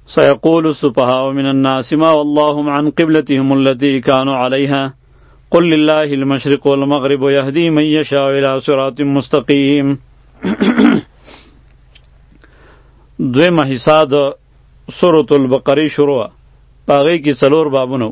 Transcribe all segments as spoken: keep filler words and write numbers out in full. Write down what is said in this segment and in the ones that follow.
سيقول السفهاء من الناس ما واللهم عن قبلتهم التي كانوا عليها قل لله المشرق والمغرب يهدي من يشاء إلى صراط مستقيم. دویمه حصہ د سورة البقره شروع پاغی کی سلور بابونو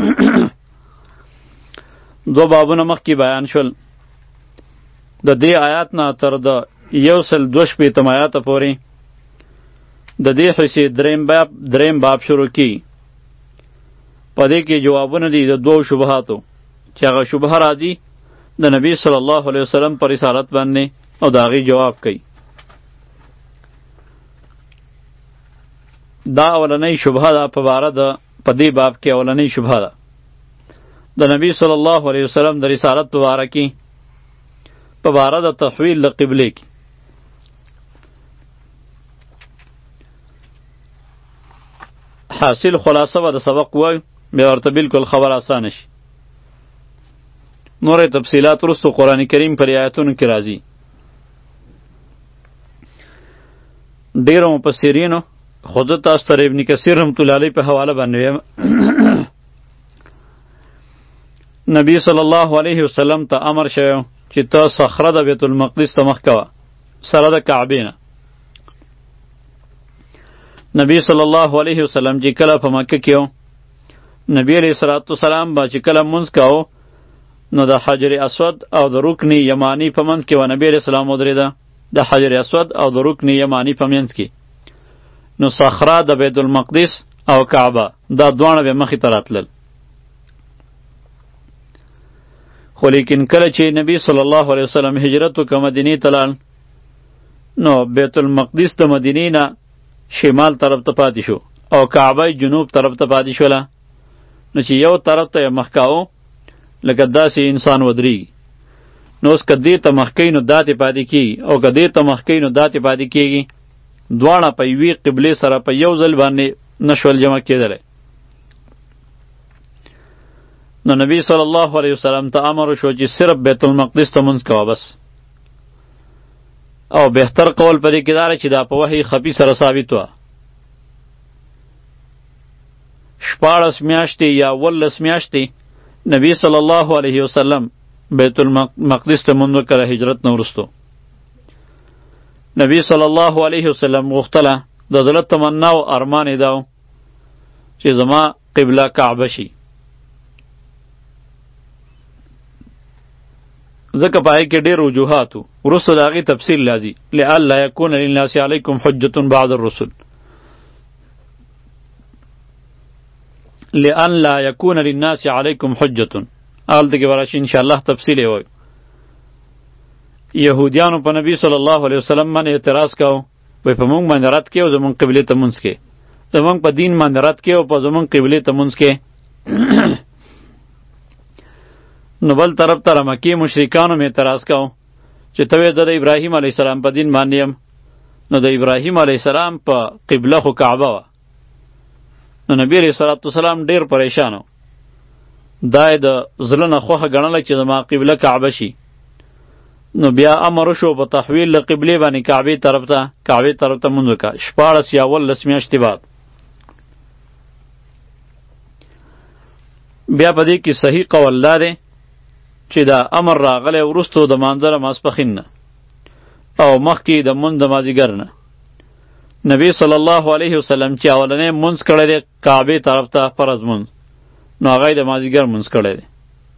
دو بابونه مخکی بیان شول د دې آیات نه تر د یو سل دوه شپېتم آیات پورې د دې حصې دریم باب دریم باب شروع کی په دې کې جوابونه دي د دوو شبهاتو چې هغه شبهه راځي د نبی صلی الله علیه وسلم پر رسالت باندې او د هغې جواب کوي. دا اولنۍ شبهه ده په باره د په دې باب کې اولنۍ شبهه ده د نبی صلی الله علیه وسلم د رسالت په باره کې په باره د تحویل د قبلې کې. حاصل خلاصه به د سبق وایو بیا ورته بالکل خبر اسانه شي. نور تفصیلات وروسته قرآن کریم پر آیاتونو کې راځي. ډېرو مفسرینو خو زه تاسو ته ابن کثیر رحمت الله علیه په حواله باندې وایم نبی صلی الله علیه وسلم ته امر شوی چې ته صخره د بیت المقدس ته مخ کوه سره د کعبې نه. نبی صلی الله علیه وسلم چې کله په مکه کې و نبی علیه الصلاة والسلام به چې کله لمونځ کوه نو د حجر اسود او د رکن یمانی په منځ کې و نبی علیه السلام ودرېده د حجر اسود او د رکن یمانی په منځ کې نو صخره د بیت المقدس او کعبه دا دواړه به مخې ته راتلل. خو لیکن کله چې نبی صلی الله علیه وسلم هجرت وکړ مدینې ته لاړ نو بیت المقدس د مدینې نه شمال طرف ته پاتې شو او کعبه جنوب طرف ته پاتې شوله. نو چې یو طرف ته یې مخ کاوه لکه داسې انسان ودرېږي نو اوس که دې ته مخ کوي نو داتې پاتې کېږي او که دې ته مخ کوي نو داتې پاتې کېږي. دواړه په یوې قبلې سره په یو ځل باندې نشول جمع کېدلی. نو نبی صلی الله علیه وسلم ته امر شو چې صرف بیت المقدس ته مونځ کوه بس. او بهتر قول په دې کې دا چې دا په وحی خفي سره ثابت وه. شپاړس میاشتې یا اوولس میاشتې نبی صلی الله علیه وسلم بیت المقدس ته مونځ وکړه هجرت نه وروستو. نبی صلی الله علیه وسلم غوښتله د زړه تمنا او ارمان یې دا و چې زما قبله کعبه شي. ځکه په هغې کې ډېر وجوهات وو وروسته د هغې تفصیل راځي لئلا یکون للناس علیکم حجة بعد الرسل لئلا یکون للناس علیکم حجة هلته کې به راشي انشاءالله تفصیل یې وایو. یهودیانو په نبی صلی الله علیه وسلم باندې اعتراض کاو وایي په موږ باندې رد کې او زموږ قبلې ته مونځ کې زموږ په دین باندې رد کې او په زموږ قبلې ته مونځ کې. نو بل طرف ته مکې مشرکانو مې اعتراض کاو چې ته وایې زه د ابراهیم علیه السلام په دین باندې یم نو د ابراهیم علیه السلام په قبله خو کعبه وه. نو نبی علیه الصلاة والسلام ډېر پریشان و دا یې د زړه نه خوښه ګڼله چې زما قبله کعبه شي. نو بیا امر شو په تحویل له قبلې باندې کعبې طرف ته کعبې طرف ته مونځ وکړه شپاړس یا اوولس میاشتې بعد. بیا په دې کې صحیح قول دا دی چې دا امر راغلی وروستو د مانځه ماسپښین نه او مخکې د مونځ د مازدیګر نه. نبی صلی الله علیه وسلم چې اولنی مونځ کړی دی کعبې طرف ته فرض مونځ نو هغه یې د مازدیګر مونځ کړی دی.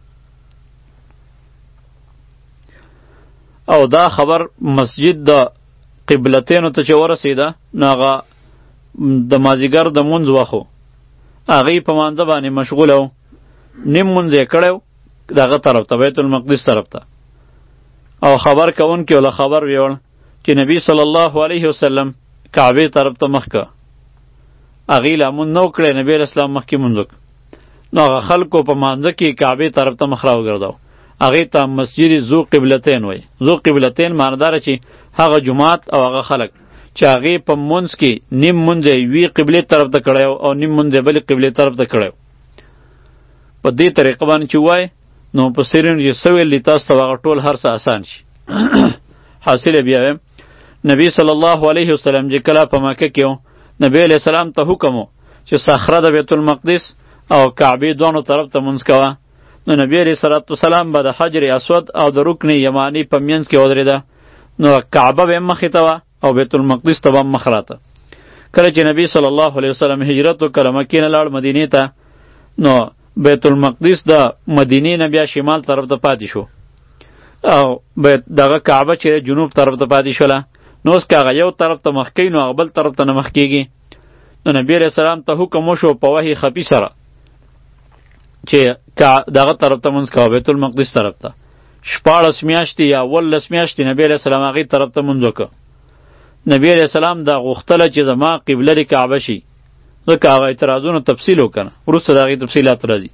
او دا خبر مسجد د قبلتینو ته چې ورسېده نو هغه د مازدیګر د مونځ وخت و هغې په مانځه باندې مشغوله و نیم مونځ یې کړی و دغه طرف ته بیت المقدس طرف ته او خبر کوونکي وله خبر ویوړ چې نبی صلی الله علیه وسلم کعبې طرف ته مخ که هغې لا مونځ نه و کړی نبی علیه السلام مخکې مونځ وکړ نو هغه خلکو په مانځه کې کعبې طرف ته مخ راوګرځاو هغې ته مسجد ذو قبلتین وایي. ذو قبلتین معنی داره چې هغه جماعت او هغه خلک چې هغې په مونځ کې نیم مونځ یې یوې قبلې طرف ته کړی او نیم مونځ یې بلې قبلې طرف ته کړی. په دې طریقه باندې چې ووایي نو مفسرینو چې څه ویل دي تاسو ته هغه ټول هر څه اسان شي. حاصل یې بیا وایم نبی صلی الله علیه وسلم چې کله په مکه کې و نبی علیہ السلام ته حکم و چې صخره د بیت المقدس او کعبې دوانو طرف ته مونځ کوه. نو نبی علیہ الصلوۃ والسلام به د حجر اسود او د رکن یمانی په منځ کې ودرېده. نو کعبه به مخې ته وه او بیت المقدس ته به مخ راته. کله چې نبی صلی الله علیه وسلم هجرت وکړ مکې نه لاړ مدینې ته، نو بیت المقدس د مدینې نه بیا شمال طرف ته پاتې شو او دغه کعبه چې جنوب طرف ته پاتې شوله. نو اوس که هغه یو طرف ته مخ کوي نو هغه بل طرف ته نه مخ کېږي. نو نبی علیہ السلام ته حکم وشو په وحی خفي سره چې دغه طرف ته مونځ کوه، بیت المقدس طرف ته. شپاړس میاشتې یا اوولس میاشتې نبی علیہ السلام هغې طرف ته مونځ وکړه. نبی علیہ السلام دا غوښتله چې زما قبله دې کعبه شي، ځکه هغه اعتراضونو تفصیل وکنه، وروسته د هغې تفصیلات راځي.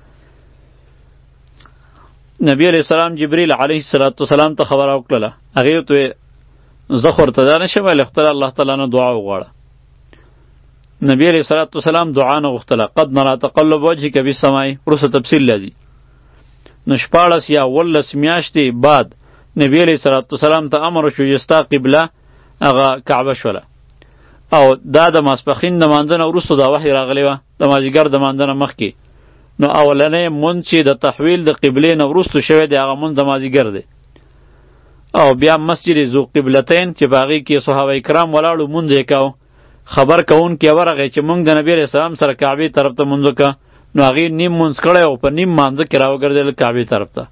نبی علیہ السلام جبریل علیه السلام ته خبره وکړله، هغې ورته زه خو ورته دا نشم ویلی، خدای الله تعالی نه دعا وغواړه. نبی علیہ السلام دعا نه غوښتله، قد نرا تقلب وجهک فی السماء، وروسته تفصیل راځي. نو شپاړس یا اوولس میاشتې بعد نبی علیہ السلام ته امر وشو چې ستا قبله هغه کعبه شوله. او دا د ماسپښین د مانځه نه وروسته دا وحی راغلی وه، د مازدیګر د مانځه نه مخکې. نو اولنی مونځ چې د تحویل د قبلې نه وروسته شوی دی هغه مونځ د مازدیګر دی. او بیا مسجد ذو قبلتین چې په هغې کې صحابه کرام ولاړو مونځ یې کوو. خبر کوونکی ورغی چې مونږ د نبی علیہ السلام سره کعبې طرف ته مونځ وکړه. نو هغې نیم مونځ کړی او په نیم مانځه کې راوګرځېدل کعبې طرف ته.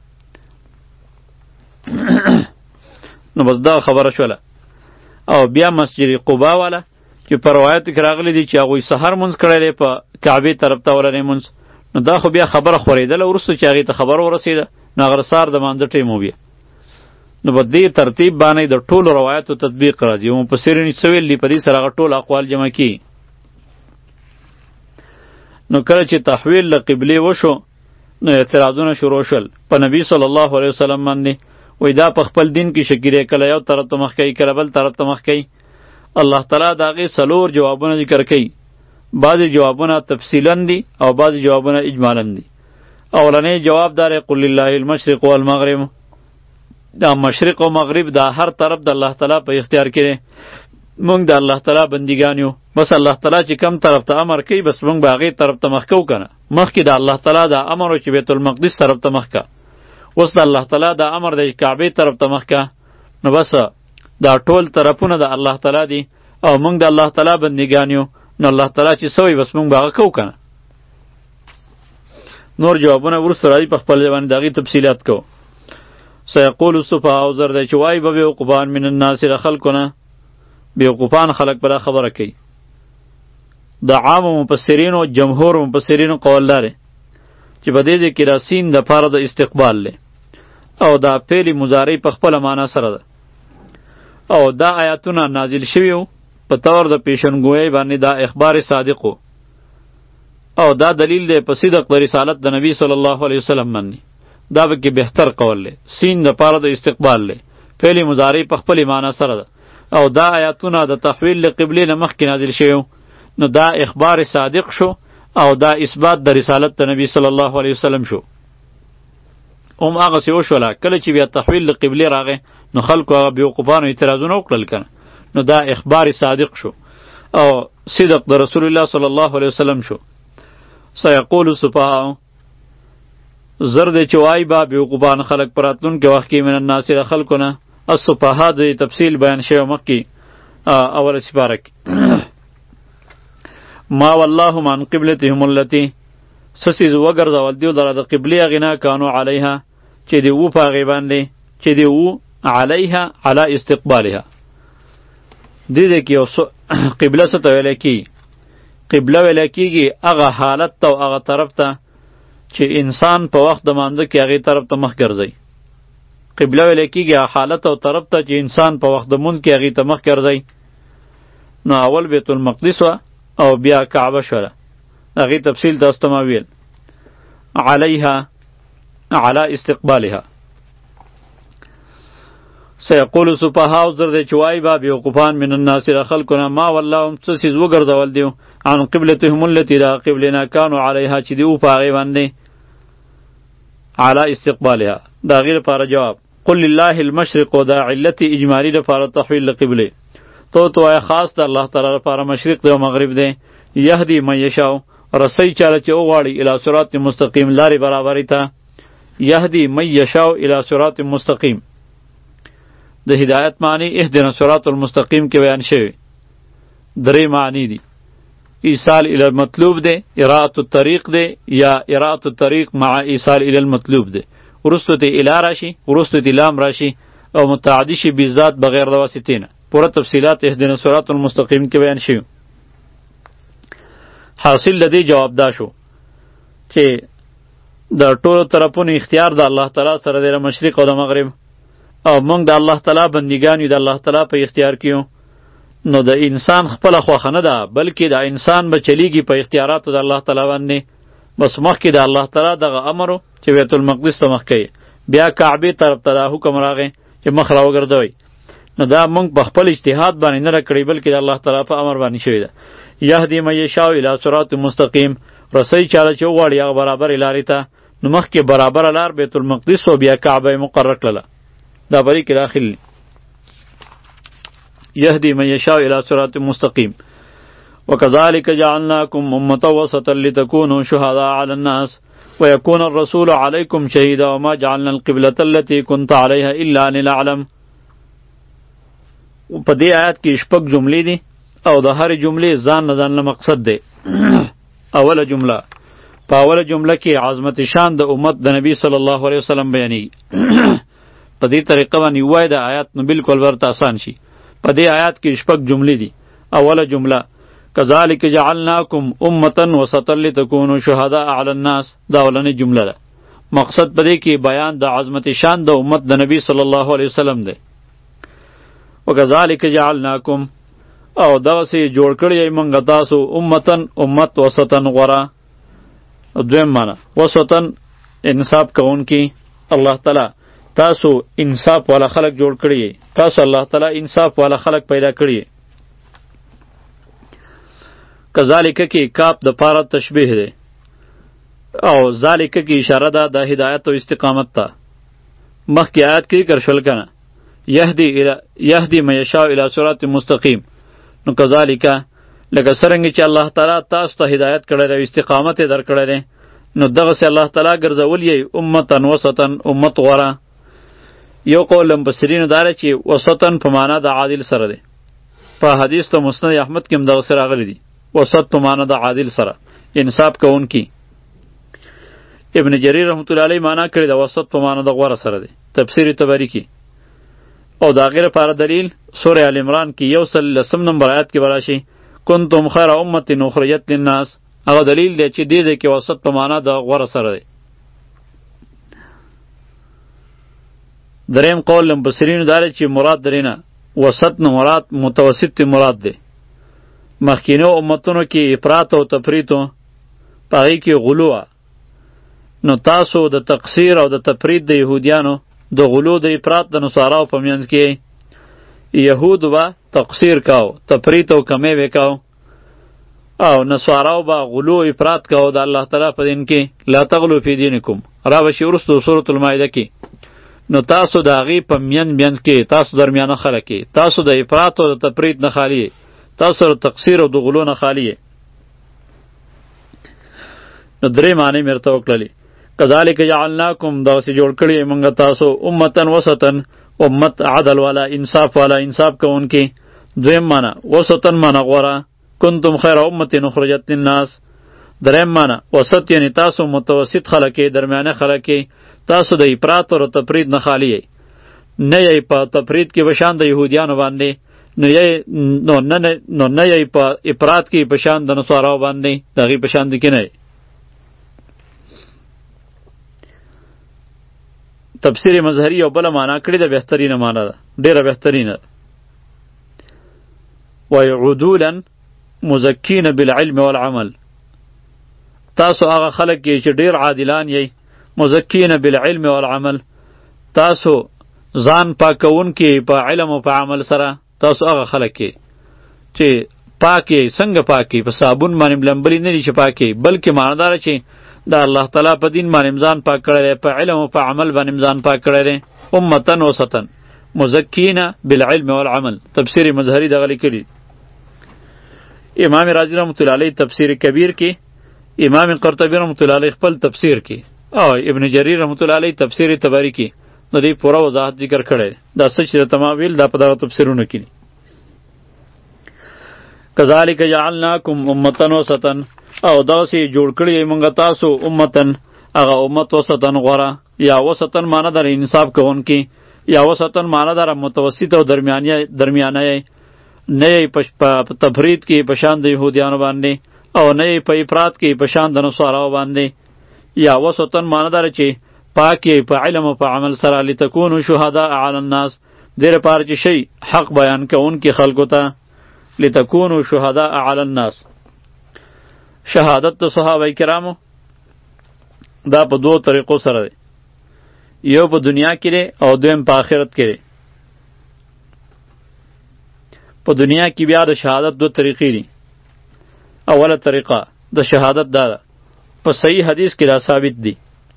نو بس دا خبره شوله. او بیا مسجد قبا والا چې په روایتو کې راغلی دی چې هغوی سحر مونځ کړی دی په کعبې طرف ته ولنی مونځ. نو دا خو بیا خبره خورېدله وروسته چې هغې ته خبر ورسېده، نو هغه سهار د مانځه ټیم و بیا. نو په دې ترتیب باندې د ټولو روایتو تطبیق راځي. مفسرین څه ویل دي په دې سره هغه ټول اقوال جمع کړي. نو کله چې تحویل له قبلې وشو نو اعتراضونه شروع شول په نبی صلی الله علیه وسلم باندې. وای دا په خپل دین کې شکیری کله یو طرف ته مخ کوي کله بل طرف ته مخ کوي. الله تعالی د هغې څلور جوابونه ذکر کوي. بعضې جوابونه تفصیلا دي او بعضې جوابونه اجمالا دي. اولنی جواب دار قل لله المشرق والمغرب، دا مشرق او مغرب دا هر طرف د الله تعالی په اختیار کې دی. مونږ د الله تعالی بندګان یو، بس الله تعالی چې کم طرف ته امر کوي بس مونږ به هغې طرف ته مخ کوو که نه. مخکې د الله تعالی دا امر و چې بیت المقدس طرف ته مخ که، اوس د الله تعالی دا امر دی چې کعبې طرف ته مخ که. نو بس دا ټول طرفونه د الله تعالی دي او مونږ د الله تعالی بندګان یو. نو الله تعالی چې څه وایي بس مونږ به هغه کوو که نه. نور جوابونه وروسته راځي په خپل باندې د هغې تفصیلات کوو. سیقول السفهاء زر دی چې وایي به بیوقفان من الناس د خلکو نه، بیوقفان خلک به دا خبره کوي. د عامو مفسرینو جمهور مفسرینو قول لري چې په دې ځای کې دا سین د پاره د استقبال دی او دا فعل مضارع په خپله معنا سره ده. او دا آیاتونه نازل شوي وو په طور د پیشنګویۍ باندې، دا اخبار صادق و او دا دلیل دی په صدق د رسالت د نبی صلی الله علیه وسلم باندې. دا به کې بهتر قول دی، سین د پاره د استقبال دی، فعل مضارع په خپل معنا سره ده. او دا آیاتونه د تحویل له قبلې نه مخکې نازل شوي وو. نو دا اخبار صادق شو او دا اثبات د رسالت د نبی صلی الله علیه وسلم شو. هم هغسې وشوله کله چې بیا تحویل له قبلې راغی نو خلکو هغه بیوقفانو اعتراضونه وکړل که نه. نو دا اخبار صادق شو او صدق د رسول الله صلی الله علیه وسلم شو. سیقول السفهاء زر دی چې وایي به بیوقفان خلک په راتلونکي وخت کې من الناس د خلکو نه. السفهاء د تفصیل بیان شوی مخکې اوله سپاره کې. ما واللهم عن قبلتهم التي سسیز وګرځول دیو لره د قبلې هغې نه کانو علیها چې دی وو په هغې باندې چې دی وو علیها علی استقبالها. دې ځای کې یو قبله څه ته ویلی کېږي؟ قبله ویلی کېږي هغه حالت ته او هغه طرف ته چې انسان په وخت د مانځه کې هغې طرف ته مخ ګرځوي. قبله ویلی کېږي هغه حالت او طرف ته چې انسان په وخت د مونځ کې هغې ته مخ ګرځوي. نو اول بیت المقدس وه او بیا کعبه شوله. هغې تفصیل تاسو ته ما ویل. علیها علی استقبالها. سیقول السفهاء زر دی چې وایي به بیوقفان من الناس د خلکو نه ما واللهم څه څیز وګرځول دیو عن قبلتهم التي د قبلې نه کانو علیها چې دی و په هغې باندې علی استقبالها. د هغې لپاره جواب قل لله المشرق، دا علت اجمالي لپاره تحویل د قبلې. تو تو آیا خاص د الله تعالی لپاره مشرق دی او مغرب دی. یهدی من یشاء رسی چاله چې وغواړي الی صراط مستقیم لارې برابرۍ ته. یهدی من یشاء الی صراط مستقیم. د هدایت معنی اهدنا صراط المستقیم کې بیان شوی. درې معنی دي. ایصال الی المطلوب دی، اراءة الطریق دی، یا اراءة الطریق مع ایصال الی المطلوب دی. ورستو تی الی راشي، ورستو تی لام راشي او متعدی شي بذات بغیر د واسطې نه. پوره تفصیلات اهدنا صراط المستقیم کې بیان شوی. حاصل د دې جواب دا شو چې د ټولو طرفونو اختیار د الله تعالی سره دی، مشرق او د مغرب، او موږ د الله تعالی بندګان یو، د الله تعالی په اختیار کې یو. نو د انسان خپله خوښه نه ده، بلکې د انسان به چلیږي په اختیاراتو د الله تعالی باندې. بس مخکې د الله تعالی دغه امر و چې بیت المقدس ته مخ کوي، بیا کعبې طرف ته دا حکم راغی چې مخ راوګرځوئ. نو دا موږ په خپل اجتهاد باندې نه راکړی، بلکې د الله تعالی په امر باندې شوې ده. یهدی من یشاء الی صراط مستقیم، رسی چاله چې وغواړي هغه برابرې لارې ته. نو مخکې برابره لار بیت المقدس و بیا کعبه مقرر کړله، دا بری کې داخل. یهدی من یشاء الی صراط مستقیم. وکذلک جعلناکم امة وسطا لتکونوا شهداء علی الناس ویکون الرسول علیکم شهیدا وما جعلنا القبلة التي كنت علیها الا لنعلم. په دې آیات کې شپږ جملې دي او د هرې جملې ځان نه ځان له مقصد دی. اوله جمله، په اوله جمله کې عظمت شان د امت د نبی صلی الله علیه وسلم بیانېږي. په دې طریقه باندې ووایي د آیات نو بالکل ورته آسان شي. په دې آیات کې شپږ جملې دي. اوله جمله کذالک جعلناکم امة وسطا لتکونوا شهداء علی الناس، دا اولنۍ جمله ده. مقصد په دې کې بیان د عظمت شان د امت د نبی صلی الله علیه وسلم دی. وکذالک جعلناکم، او دغسې جوړ کړی یې موږ تاسو امتن امت وسطن غوره. دویم معنی وسطن انصاف کوونکي. الله تعالی تاسو انصاف والا خلق جوړ کړی، تاسو الله تعالی انصاف والا خلق پیدا کړی. کذالک کې کاپ د پاره تشبیه دی او ذالک کې اشاره ده د هدایت او استقامت ته. مخکې آیات کې ذکر شول کنه یهدی یهدی من یشاء الی صراط مستقیم. نو کذالک لکه څرنګه چې الله تعالی تاسو ته هدایت کړی دی او استقامت یې درکړی دی، نو دغسې الله تعالی ګرځول یې امتن وسطن امت غوره. یو قول مفسرینو دا دی چې وسطن په معنا د عادل سره دی. په حدیث ته مسند احمد کې هم دغسې راغلی دی، وسط په معنا د عادل سره، انصاف کوونکی. ابن جریر رحمت الله علیه معنا کړی د وسط په معنا د غوره سره دی، تفسیر طبری کې. او د هغې لپاره دلیل سوره ال عمران کې یو سل لسم نمبر آیات کې به راشي کنتم خیر امة اخرجت للناس. هغه دلیل دی چې دې ځای کې وسط په معنا د غوره سره دی. دریم قول مفسرینو دا دی چې مراد درې نه وسط نه مراد متوسط مراد دی. مخکینو امتونو کې افراط او تفریط و، په هغې کې غلو وه. نو تاسو د تقصیر او د تفریط د یهودیانو، د غلو د افراط د نصاراو په منځ کې یهودو به تقصیر کاو، تفریط او کمی به کاو، او نصاراو به غلو او افراط کاو د الله تعالی په دین کې. لا تغلو فی دینکم را به شي وروسته سورة المائده کې. نو تاسو د هغې په منځ منځ کې تاسو درمیانه خلک کې تاسو د افراط او د تفریط نه خالی، تاسو د تقصیر او د غلو نه خالی. نو درې معنی مې ورته وکړلې. کذالک جعلناکم، دغسې جوړ کړي یې موږ تاسو امتن وسطن، امت عدل والا، انصاف والا، انصاف کوونکي. دویم معنی وسطن معنی غوره، کنتم خیر امة اخرجت للناس. دریم معنی وسط یعنی تاسو متوسط خلک یې، درمیانه خلک یې، تاسو د افراط او تفریط نه خالی یې. نه یې په تفریط کې به شان د یهودیانو باندې، نو یې نو نه نو نه یې په افراط کې په شان د نصاراو باندې، د هغې په شان کې نه. تفسیر مظهری یو بله معنا کړې ده، بهترینه معنا ده، ډېره بهترینه ده. وایي عدولا مزکین بالعلم والعمل. تاسو هغه خلک یې چې ډېر عادلان یئ، مزکین بالعلم والعمل، تاسو ځان پاکوونکي په علم او په عمل سره. تاسو هغه خلک یې چې پاک یې. څنګه پاک یې؟ په صابون باندې لمبلي نه دي چې پاک یې، بلکې معناداره چې د الله تعالی په دین باندې ځان پاک کړی دی، په علم او په عمل باندې ځان پاک کړی دی. امتن وسطن مزکین بالعلم والعمل تفسیر مظهری دغه لیکلی. امام رازی رحمت الله علیه تفسیر کبیر کې، امام قرطبی رحمت الله علیه خپل تفسیر کې، او ابن جریر رحمت الله علیه تفسیر تبری کې د دې پوره وضاحت ذکر کړی. دا څه چې تماویل دا په دغه تفسیرونو کې دي. کذالک جعلناکم امة وسطا، او داسې جوړ کړی یې موږ تاسو امتن، هغه امت وسطن غوره، یا وسطن معنی در انصاف کوونکي، یا وسطن معنی در متوسط او درمیانه یې، نه یې په تفرید کې په شان د یهودیانو باندې، او نه یې په افراط کې په شان د نصاراو باندې. یا وسطن معنی در چې پاک یې په علم او په عمل سره، لتکونو شهداء علی الناس، دې لپاره چې شی حق بیان کوونکي خلکو ته، لتکونو شهداء علی الناس. شهادت د صحابه کرامو دا په دوه طریقو سره دی، یو په دنیا کې دی او دویم په آخرت کې دی. په دنیا کې بیا د شهادت دو طریقې دي. اوله طریقه د شهادت دا ده، په صحیح حدیث کې دا ثابت دی.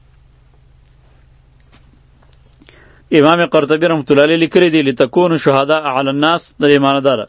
امام قرطبی رحمت الله علیه لیکلی دی لتکونو شهداء علی الناس، د دې معنی دا ده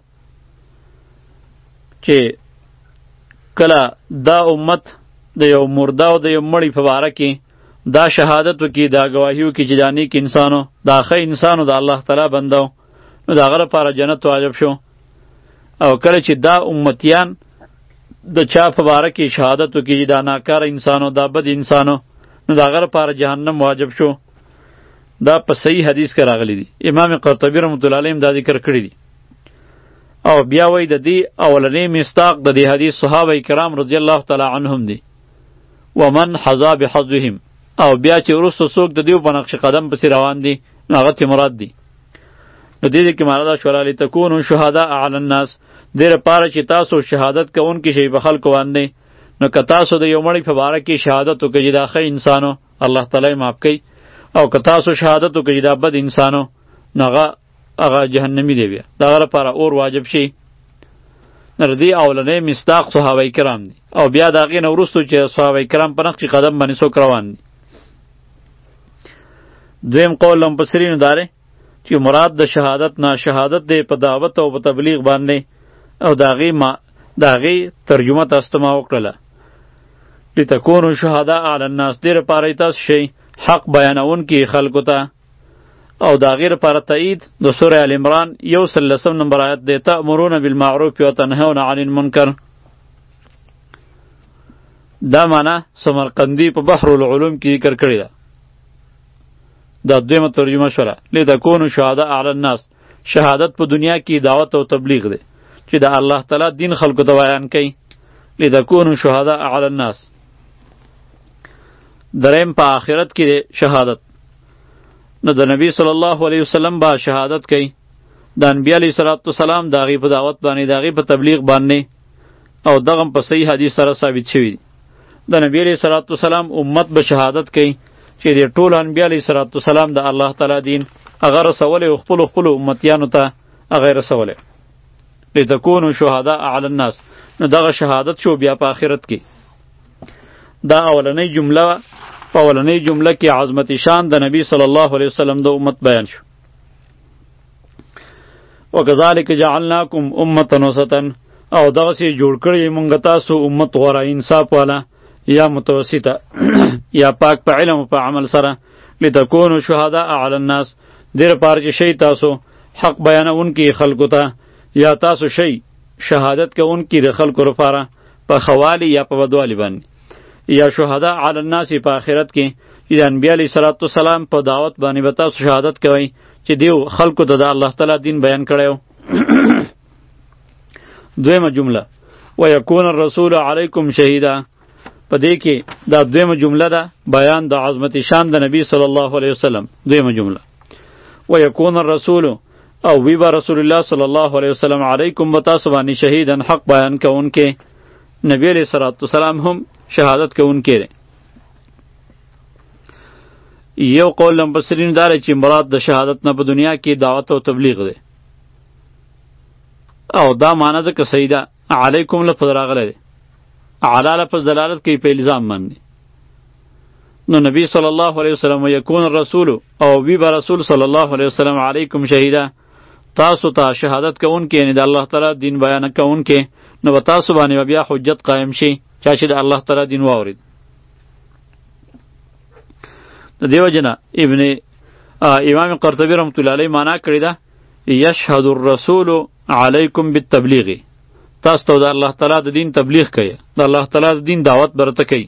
چې کله دا امت د یو مرده او د یو مړی په باره کې دا شهادت وکړي، دا گواهي وکړي چې دا نیک انسانو، دا ښه انسانو، د الله تعالی بنده و، نو د هغه لپاره جنت واجب شو. او کله چې دا امتیان د چا په باره کې شهادت وکړي چې دا ناکاره انسانو، دا بد انسانو، نو د هغه لپاره جهنم واجب شو. دا په صحیح حدیث کې راغلی دی. امام قرطبی رحمت الله علیه دا ذکر کړی دی. او بیا وایي د دې اولنی مصداق د دې حدیث صحابه کرام رضی الله تعالی عنهم دی. ومن حظا بحظهم، او بیا چې وروسته څوک د دیو په نقش قدم پسې روان دي، نو هغه ته مراد دی. نو دې کې معنا دا شوله لتکونو شهداء علی الناس، دې لپاره چې تاسو شهادت کوونکي شئ په خلکو باندې. نو که تاسو د یو مړي په باره کې شهادت وکړئ چې دا ښه انسانو، الله تعالی یې معاف کوي، او که تاسو شهادت وکړئ چې دا بد انسانو، نو هغه هغه جهنمی دی. بیا د هغه لپاره اور واجب شي. نو دې اولنی مصداق صحابه کرام دي. او بیا د هغې نه وروستو چې صحابه کرام په نقش قدم باندې څوک روان دي. دویم قول د مفسرینو دا دی چې مراد د شهادت نه شهادت دی په دعوت او په تبلیغ باندې، او د هغې ما د هغې ترجمه تاسو ته ما وکړله لتکونو شهداء علی الناس، دې لپاره یې تاسو شئ حق بیانونکي خلکو ته. او د هغې لپاره تایید د سوره ال عمران یو سل لسم نمبر آیت دی، تأمرون بالمعروف وتنهون عن المنکر. دا معنی سمرقندی په بحر العلوم کې ذکر کړې ده. دا دویمه ترجمه شوله لتکونو شهداء علی الناس، شهادت په دنیا کې دعوت او تبلیغ دی چې د الله تعالی دین خلکو ته بیان کوي. لتکونو شهداء علی الناس. دریم په آخرت کې دی شهادت. نو د نبی صلی الله علیه وسلم با شهادت کوي، د انبیاء علیه صلوات وسلام د هغې په دعوت باندې، د هغې په تبلیغ باندې، او دغه په صحیح حدیث سره ثابت شوي دي. د نبی علیه صلوات وسلام امت به شهادت کوي چې د ټول انبیاء علیه صلوات وسلام د الله تعالی دین هغه رسولی او خپلو خپلو امتیانو ته هغه یې رسولی. لتکونو شهداء علی الناس، نو دغه شهادت شو بیا په آخرت کې. دا اولنۍ جمله په اولنۍ جمله کې عظمت شان د نبی صلی الله علیه وسلم د امت بیان شو. وکذالک جعلناکم امة وسطا، او دغسې جوړ کړی موږ تاسو امت غوره، انصاف والا، یا متوسطه، یا پاک په علم او په عمل سره. لتکونو شهداء علی الناس، دې لپاره چې شئ تاسو حق بیانونکي خلکو ته، یا تاسو شئ شهادت کوونکي د خلکو لپاره په ښوالي یا په بدوالي باندې. یا شهداء علی الناس په آخرت کې چې د انبیاء علیه صلوات وسلام په دعوت باندې به تاسو شهادت کوئ چې دیو خلکو ته د الله تعالی دین بیان کړی و. دویمه جمله ویکون الرسول علیکم شهیدا، په دې کې دا دویمه جمله ده بیان د عظمت شان د نبی صلی الله علیه وسلم. دویمه جمله ویکون الرسول، او وی با رسول الله صلی الله علیه وسلم علیکم و تاسو باندې شهیدن حق بیان کوونکې. نبی علیه صلوات وسلام هم شهادت کوونکی دی. یو قول مفسرین دا دی چې مراد د شهادت نه په دنیا کې دعوت او تبلیغ دی، او دا معنی ځکه صحیح ده. علیکم لفظ راغلی دی، علی لفظ دلالت کوي په الزام باندې. نو نبی صلی الله علیه وسلم یکون الرسول او بی با رسول صلی الله علیه وسلم علیکم شهیدا تاسو ته شهادت کوونکی یعنی د الله تعالی دین بیان کوونکی نو به تاسو باندې بیا حجت قائم شي چا چې د الله تعالی دین واورید. د دیو جنا ابن امام قرطبی رحمت الله علیه معنا کړی ده یشهد الرسول علیکم بالتبلیغ، تاسو ته د الله تعالی د دین تبلیغ کوي، د الله تعالی د دین دعوت برته کوي.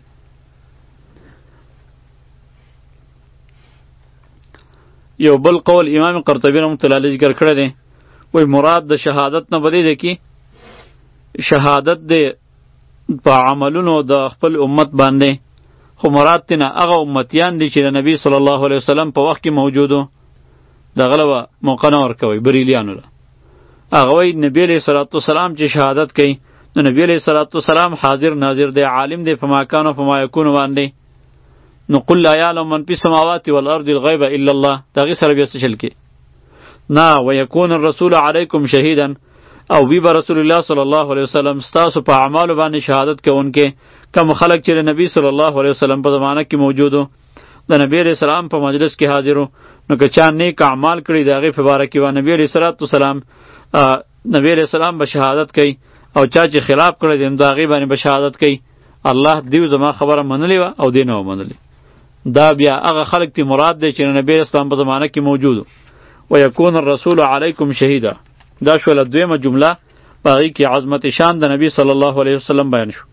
یو بل قول امام قرطبی رحمت الله علیه ذکر کړی دی، وای مراد د شهادت نه بدی دی کی شهادت دی په عملونو د خپل امت باندې، خو مراد تینا هغه امتیان دي چې د نبی صلی الله علیه وسلم په وخت کې موجودو دغه له موقع نه ورکوي بریلیانو له. هغه وایي نبی علیه صلوات والسلام چې شهادت کوي نو نبی علیه صلوات والسلام حاضر ناظر دی، عالم دی په ما کان او په ما یکون باندې. نو قل لا یعلم من فی السماوات والارض الغیب الا الله، دغې سره بیا څه چل کې نه ویکون الرسول علیکم شهیدا او وی به رسول الله صلی الله علیه وسلم ستاسو په اعمالو باندې شهادت کوونکې کوم خلک چې د نبی صلی الله علیه وسلم په زمانه کې موجودو د نبی علیه السلام په مجلس کې حاضرو، نو که چا نیک اعمال کړي د هغې په باره کې به نبی علیه صلوات وسلام نبی علیه السلام به شهادت کوي، او چا چې خلاف کړی دی نو د هغې باندې به شهادت کوي الله دیو زما خبره منلې وه او دی نه ومنلې. دا بیا هغه خلک تی مراد دی چې د نبی اسلام په زمانه کې موجودو. ویکون الرسول علیکم شهیدا، دا شوله دویمه جمله په هغې کې عظمت شان د نبی صلی الله علیه وسلم بیان شو.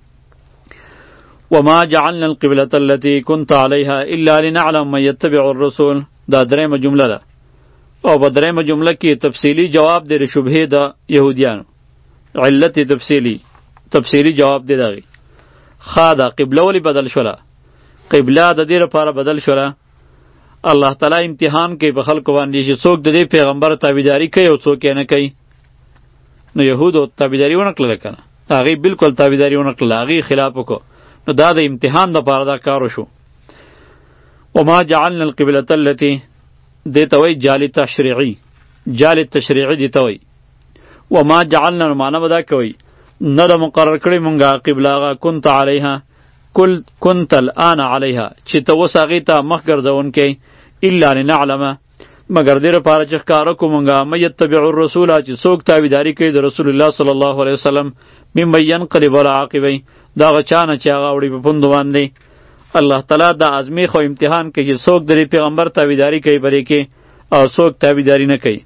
وما جعلنا القبلة التي كنت عليها الا لنعلم من يتبع الرسول، دا دریمه جمله ده. او په دریمه جمله کې تفصیلی جواب دی د شبهې د یهودیانو، علت تفصیلی تفصیلی جواب دی دغې. ښه ده قبله ولې بدل شوله؟ قبله د دې لپاره بدل شوله الله تعالی امتحان کوي په خلکو باندې چې څوک د دې پیغمبر تابعداري کوي او څوک یې نه کوي. نو یهودو تابعداري ونه کړله که نه، هغې بلکل تابعداري ونه کړله، هغې خلاف وکړو. نو دا د امتحان دپاره دا کار وشو. وما جعلنا القبلة التي دې ته وایي جعل تشریعي، جعل تشریعي دې ته وایي. وما جعلنا معنی به دا کوي نه ده مقرر کړې مونږه قبله هغه کنت علیها کل کنت الان علیها چې ته اوس هغې ته مخ ګرځونکی الا لنعلمه مګر دې لپاره چې ښکاره کړو مونږه من یتبع الرسول چې څوک تابعداري کوي د رسول الله صلی الله علیه وسلم ممن ینقلب علی عقبیه دا هغه چا نه چې هغه اوړي په پوندو باندې. الله تعالی دا ازمیښ او امتحان کوي چې څوک د پیغمبر تابعداري کوي بلې کې او څوک تابعداري نه کوي.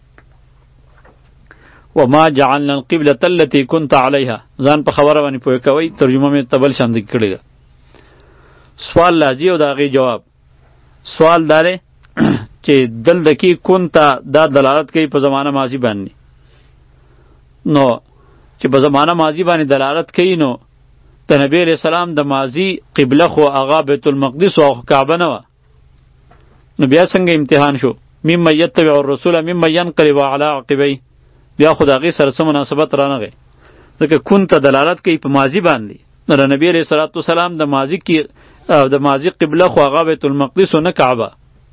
وما جعلنا القبلة التي كنت عليها، ځان په خبره باندې پوه کوئ، ترجمه مې تبل شاندې کړې ده. سوال لازم او د هغې جواب. سوال دا دی چې دلته کې كنت دا دلالت کوي په زمانه ماضي باندې، نو چې په زمانه ماضي باندې دلالت کوي نو د نبی علیه السلام د ماضي قبله خو هغه بیت المقدس او کعبه نه وه، نو بیا څنګه امتحان شو؟ ممن یتبع الرسول ممن ینقلب علی عقبیه، بیا خو د هغې سره څه مناسبت رانغی، ځکه کون ته دلالت کوي په ماضي باندې. نو د نبی علیه صلات وسلام د ماضي کې د ماضي قبله خو هغه بیت المقدس او نه کعبه.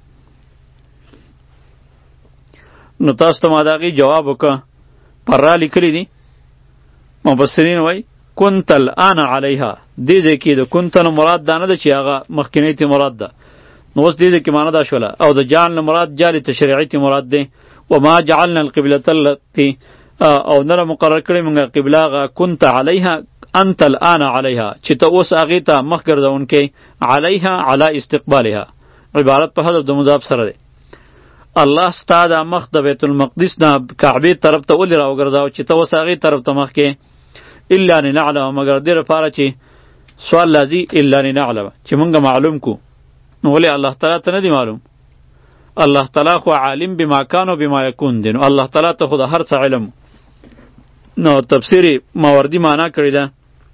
نو تاسو ته ما د هغې جواب وکړه پر را لیکلی دي مفسرین وایي کنت الان علیها، دې ځای کې د کنت نه مراد دا نه ده چې هغه مخکینی تی مراد ده، نو اوس دې ځای کې معنا دا شوله، او د جعل نه مراد جعل تشریعي تی مراد دی. وما جعلنا القبلة التي او نره مقرر کړی مونږه قبله هغه کنت علیها انت الان علیها چې ته اوس هغې ته مخ ګرځونکی علیها علی استقبالها، عبارت په حذف د مضاف سره دی. الله ستا دا مخ د بیت المقدس نه کعبې طرف ته ولې راوګرځاو چې ته اوس هغې طرف ته مخ کې الا لنعلم، مګر دې لپاره چې سوال لازم الا لنعلم چې مونږه معلوم کو. نو ولې الله تعالی ته نه دی معلوم؟ الله تعالی خو عالم بما کان و بما یکون دی، نو الله تعالی ته خو د هر څه علم. نو تفسیر ماوردی معنا کړی ده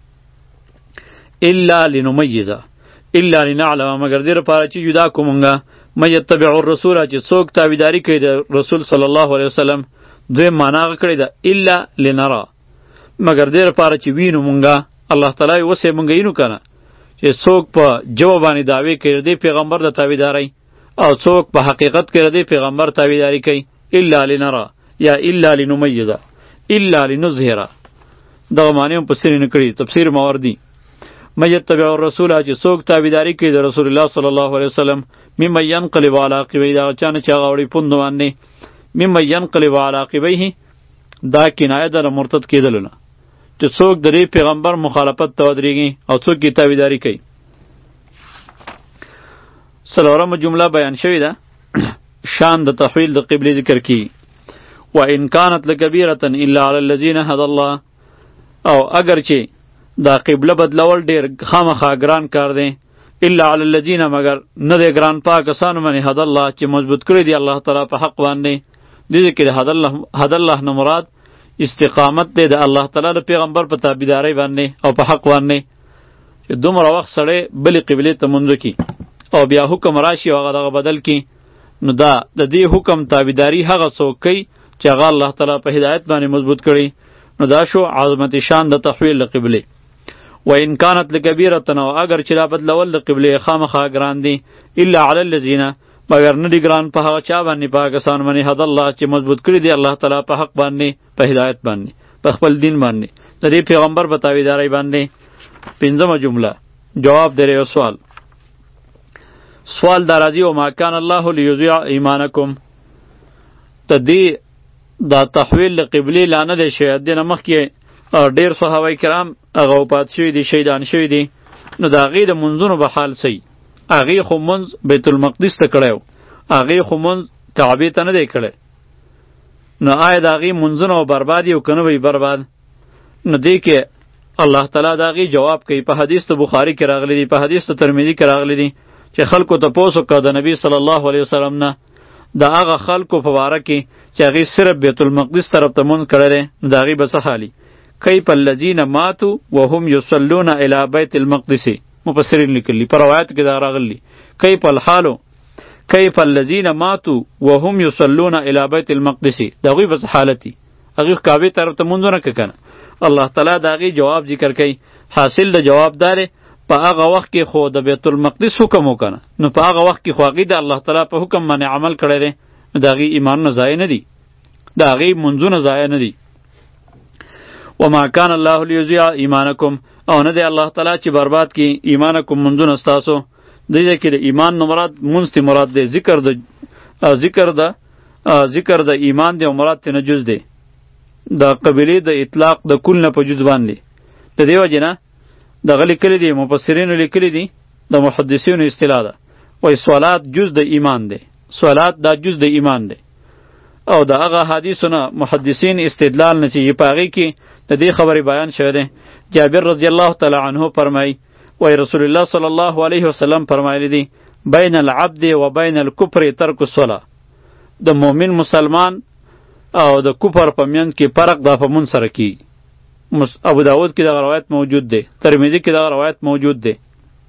الا لنمیز الا لنعلم، مګر دې لپاره چې جدا کو مونږه من یتبع الرسول چې څوک تابعداري کوي د رسول صلی الله علیه وسلم. دوی معنا کړی ده الا لنرا، مګر دې لپاره چې وینو مونږه الله تعالی وسه مونږ یینو کنه چې څوک په جواب باندې دعوی کوي د پیغمبر د تابعداري او څوک په حقیقت کې د پیغمبر تابعداري کوي. الا لنرا یا الا لنمیز الا لنظهر، دغه معنی هم پسې نه کړي. تفسیر ماوردی مَن یتبع الرسول چې څوک تابعداري کوي د رسول الله صلی الله علیه وسلم ممن ینقلب علی عقبیه دا چا نه چې هغه اوړي پوند باندې ممن ینقلب علی عقبیه دا کنایه ده د مرتد کېدلو نه چې څوک د دې پیغمبر مخالفت ته ودرېږي او څوک یې تابعداري کوي. څلورمه جمله بیان شوې ده شان د تحویل د قبلې ذکر کی و ان كانت لکبیرة الا علی الذین هدى الله او اگر چې دا قبله بدلول ډیر خامخا ګران کار دی الا علی الذین مگر نه دی ګران پا کسانو باندې هدى الله چې مضبوط کړی دی الله تعالی په حق باندې دې کې هدى الله هدى الله نه مراد استقامت دی د الله تعالی د پیغمبر په تابعداري باندې او په حق باندې چې دومره وخت سړی بلې قبلې ته منځو کی او بیا حکم راشي او هغه دغه بدل کی نو دا د دې حکم تابعداري هغه څوک کوي چې هغه الله تعالی په هدایت باندې مضبوط کړي نو دا شو عظمت شان د تحویل قبله. و ان كانت لکبیرة او اگر چې دا بدلول د قبله خامخا ګران دي الا علی الذین مگر نه دی ګران په هغه چا باندې په کسان باندې هد الله چې مضبوط کړي دی الله تعالی په حق باندې په هدایت باندې په خپل دین باندې د دې پیغمبر په تابعداري باندې. پنځمه جمله جواب دی یو سوال سوال دا راځي او ما کان الله لیضیع ایمانکم ته دې دا تحویل قبلی لانه دی شوی دینه مخکې ډیر صحابه کرام هغه وفات شوي دي شهیدان شوي دي نو د هغې د منځونو به حال څه وي هغې خو منځ بیت المقدس ته کړی و هغې خو منځ کعبې ته نه دی کړی نو آیا د هغې منځونه برباد یو که نه وي برباد نو دې کې الله تعالی د هغې جواب کوي په حدیث د بخاري کې راغلی دی په حدیث د ترمذي کې راغلی دی چې خلکو تپوس وکړه د نبی صلی الله علیه وسلم نه د هغه خلکو په باره کې چې هغې صرف بیت المقدس طرف ته مونځ کړی دی نو د هغې به څه حالي کیف الذین ماتوا وهم یصلون الی بیت المقدس مفسرین لیکلی په روایت کې دا راغلی کیف الحال کیف الذین ماتوا وهم یصلون الی بیت المقدس دا هغوی به څه حالتي هغې کعبې طرف ته مونځ ونه کړه کنه الله تعالی د هغې جواب ذکر کوي حاصل د جواب داره په هغه وخت کې خو د بیت المقدس حکم وکنه نو په هغه وخت کې خو هغې د الله تعالی په حکم باندې عمل کړی دی نو د هغې ایمانونه ضایع نه دي د هغې منځونه ضایع نه دي. وما کان الله لیضیع ایمانکم او نه دی الله تعالی چې برباد کی ایمانکم منځونه ستاسو دې کې د ایمان نه مراد منځ ته مراد دی ذکر د ذکر د ذکر د ایمان دی او مراد ته نه جز دی د قبیلې د اطلاق د کل نه په جز باندې د دې وجه نه دغه لیکلي دي مفسرینو لیکلي دي د محدثینو اصطلاح ده وایي صلات جز د ایمان دی صلات دا جز د ایمان دی او د هغه حدیثونه محدثین استدلال نشي په هغې کې د دې خبرې بیان شوی دی جابر رضی الله تعالی عنه فرمایي وایي رسول الله صلی الله علیه وسلم فرمایلی دی بین العبد و بین الکفر ترک الصلاة د مؤمن مسلمان او د کفر په منځ کې فرق دا په مون سره کی ابو داود کې دغه روایت موجود دی ترمذی کې دغه روایت موجود دی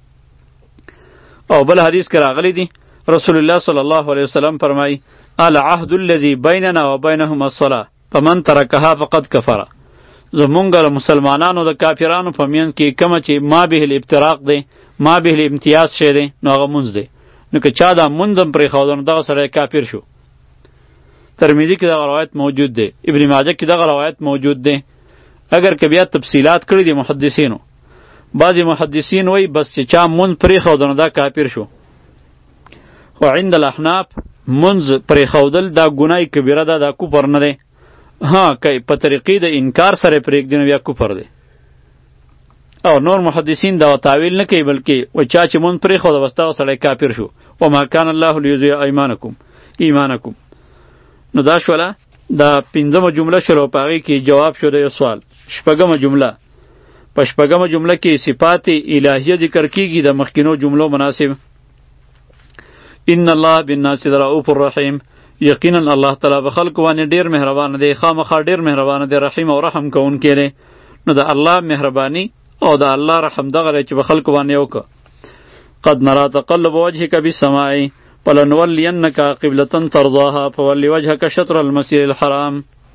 او بل حدیث کې راغلی دی رسول الله صلی الله علیه وسلم فرمایي العهد الذي بيننا وبينهم الصلاة فمن تركها فقد كفر زمونږ له مسلمانانو د کافرانو په منځ کې کومه چې ما به الابتراق دی ما به الامتیاز شی دی نو هغه مونځ دی نو که چا دا مونځ هم پرېښود نو دغه سړی کافر شو. ترمذي کې دغه روایت موجود دی ابن ماجه کې دغه روایت موجود دی اگر که بیا تفصیلات کړي دي محدثینو بعضې محدثین وایي بس چې چا مونځ پرېښود نو دا کافر شو خو عند الاحناف منځ پرېښودل دا ګناه کبیره ده دا کفر نه دی ها که په طریقې د انکار سره پرېږدي نو بیا کفر دی او نور محدثین دا تعویل نه کوي بلکې و چا چې مونځ پرېښوده بس دغه سړی کافر شو وما کان الله لیضیع ایمانکم ایمانکم نو دا شوله دا پنځمه جمله شوله په هغې کې جواب شو د یو سوال. شپږمه جمله په شپږمه جمله کې صفات الهیه ذکر کیږي د مخکینو جملو مناسب. ان الله بالناس رؤوف الرحیم یقینا الله تعالی به خلکو باندې ډیر مهربان دی خامخا ډیر مهربان دی رحیم او رحم کوونکی دی نو د الله مهربانی او د الله رحم دغه چې به خلکو باندې وکړه. قد نرى تقلب وجهك بالسماء فلنولينك قبلة ترضاها فول وجهك شطر المسجد الحرام.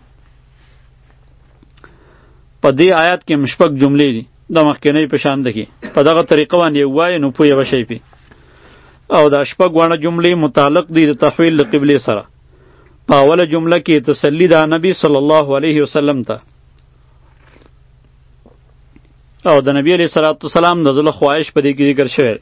په دې آیات کې مشپک جملې دي د مخکینۍ په شان ده کې په دغه طریقه باندې ووایې نو پوهه به شئ پې او دا شپږ واړه جملې متعلق دي د تحویل د قبلې سره. په اوله جمله کې تسلی ده نبی صلی الله علیه وسلم ته او د نبی علیه الصلاة والسلام د زړه خواهش په دې کې ذکر شوی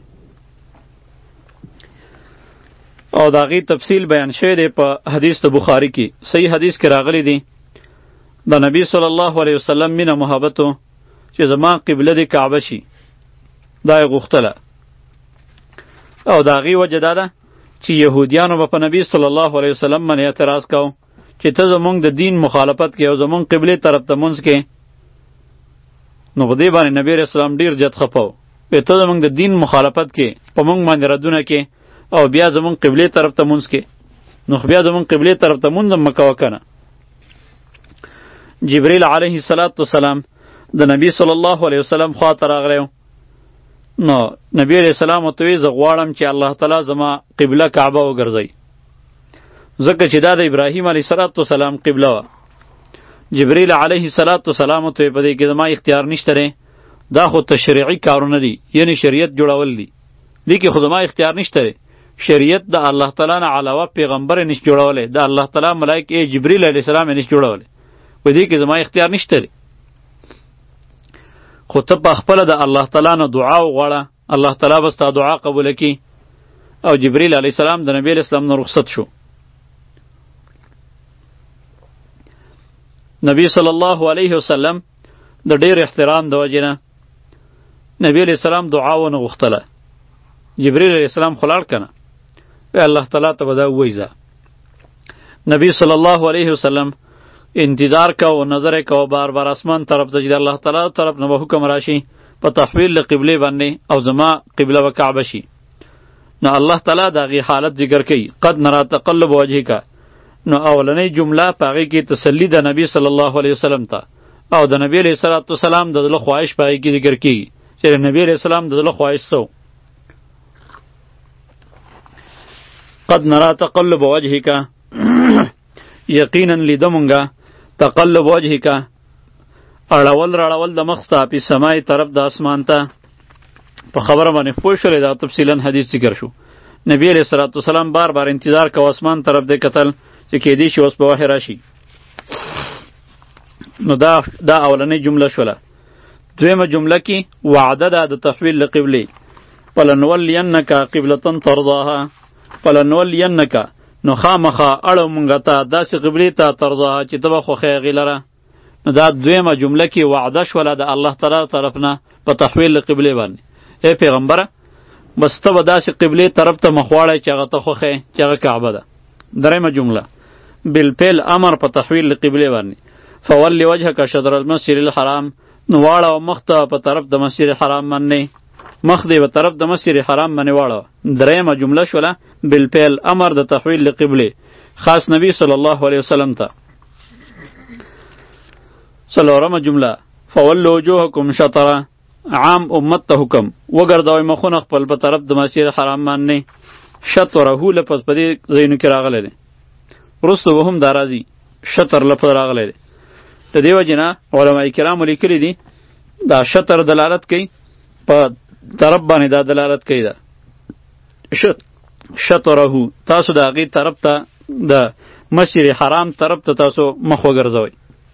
او د هغې تفصیل بیان شوی دی په حدیث د بخاري کې. صحیح حدیث کې راغلی دی د نبی صلی الله علیه وسلم مینه محبتو چې زما قبله د کعبه شي، دا یې غوښتله. او د هغې وجه دا ده چې یهودیانو به په نبی صلی الله علیه وسلم باندې اعتراض کو چې ته زمونږ د دین مخالفت کې او زمونږ قبلې طرف ته مونځ کې. نو په دې باندې نبی علیه السلام ډېر جد خفه و، وایي ته زمونږ د دین مخالفت کې، په مونږ باندې ردونه کې او بیا زمونږ قبلې طرف ته مونځ کې، نو خو بیا زمونږ قبلې طرف ته مونځ هم مه کوه که نه. جبریل علیه السلام د نبی صلی الله علیه وسلم خواته راغلی و. نو نبی علیه السلام ورته وایي زه غواړم چې الله تعالی زما قبله کعبه وګرځوي، ځکه چې دا د ابراهیم علیه السلام قبله وه. جبریل علیه السلام ورته وایي په دې کې زما اختیار نشته دی، دا خو تشریعي کارونه دي، یعنی شریعت جوړول دي، دې کې خو زما اختیار نشته دی. شریعت د الله تعالی نه علاوه پیغمبر یې نشي جوړولی، د الله تعالی ملایکې جبریل علیه السلام یې نشي جوړولی، په دې کې زما اختیار نشته دی. خو ته په خپله د الله تعالی نه دعا وغواړه، الله تعالی به ستا دعا قبوله کړي. او جبریل علیه السلام د نبی علیه السلام نه رخصت شو. نبی صلی الله علیه وسلم د ډیر احترام د وجې نه نبی علیه السلام دعا ونه غوښتله. جبریل علیه السلام خو لاړ که نه، الله تعالی ته به دا ووایي ځه. نبی صلی الله علیه وسلم انتظار کو و نظر کو بار بار اسمان طرف ته چې د الله تعالی طرف نه به حکم راشي په تحویل د قبلې باندې او زما قبله به کعبه شي. نو الله تعالی د هغې حالت ذکر کوي، قد نرا تقلب وجهک. نو اولنۍ جمله په هغې کې تسلی د نبی صلی الله علیه وسلم ته او د نبی علیه السلام د زړه خواهش په هغې کې ذکر کېږي چې د نبی علیه السلام د زړه خواهش څه و. قد نرا تقلب وجهک، یقینا لیده مونږه تقلب وجهک، اړول راړول د مخ ستا په سمای طرف د اسمان ته. په خبره باندې پوه شولې، دا تفصیلا حدیث ذکر شو. نبی علیه السلام بار بار انتظار کو اسمان طرف د کتل چې کېدی شي اوس به وحی راشي. نو دا دا اولنۍ جمله شوله. دویمه جمله کې وعده ده د تحویل له قبلې، فلنولینک قبلة ترضاها، فلنولینک نو خامخا اړو مونږه ته داسې قبلې ته ترضاها چې ته به خوښې هغې لره. نو دا دویمه جمله کې وعده شوله د الله تعالی طرف نه په تحویل له قبلې باندې. ای پیغمبره بس ته به داسې قبلې طرف ته مخ واړی چې هغه ته خوښې چې هغه کعبه ده. دریمه جمله بالفعل امر په تحویل له قبلې باندې، فولی وجهک شطر المسجد الحرام، نو واړه مخ ته په طرف د مسجد حرام باندې، مخ دې په طرف د مسجد حرام باندې واړه. دریمه جمله شوله بالفعل امر د تحویل له قبلې، خاص نبی صلی الله علیه وسلم ته. څلورمه جمله فولوا وجوهکم شطره، عام امت ته حکم وګرځوئ مخونه خپل په طرف د مسجد حرام باندې. شطره لفظ په دې ځایونو کې راغلی دی، وروسته به هم دا راځي شطر لفظ راغلی دی. د دې وجې نه علماء کرامو لیکلي دي دا شطر دلالت کوي په طرف باندې، دا دلالت کوي دا شطره، تاسو د هغې طرف ته د مسجد حرام طرف ته تاسو مخ وګرځوئ.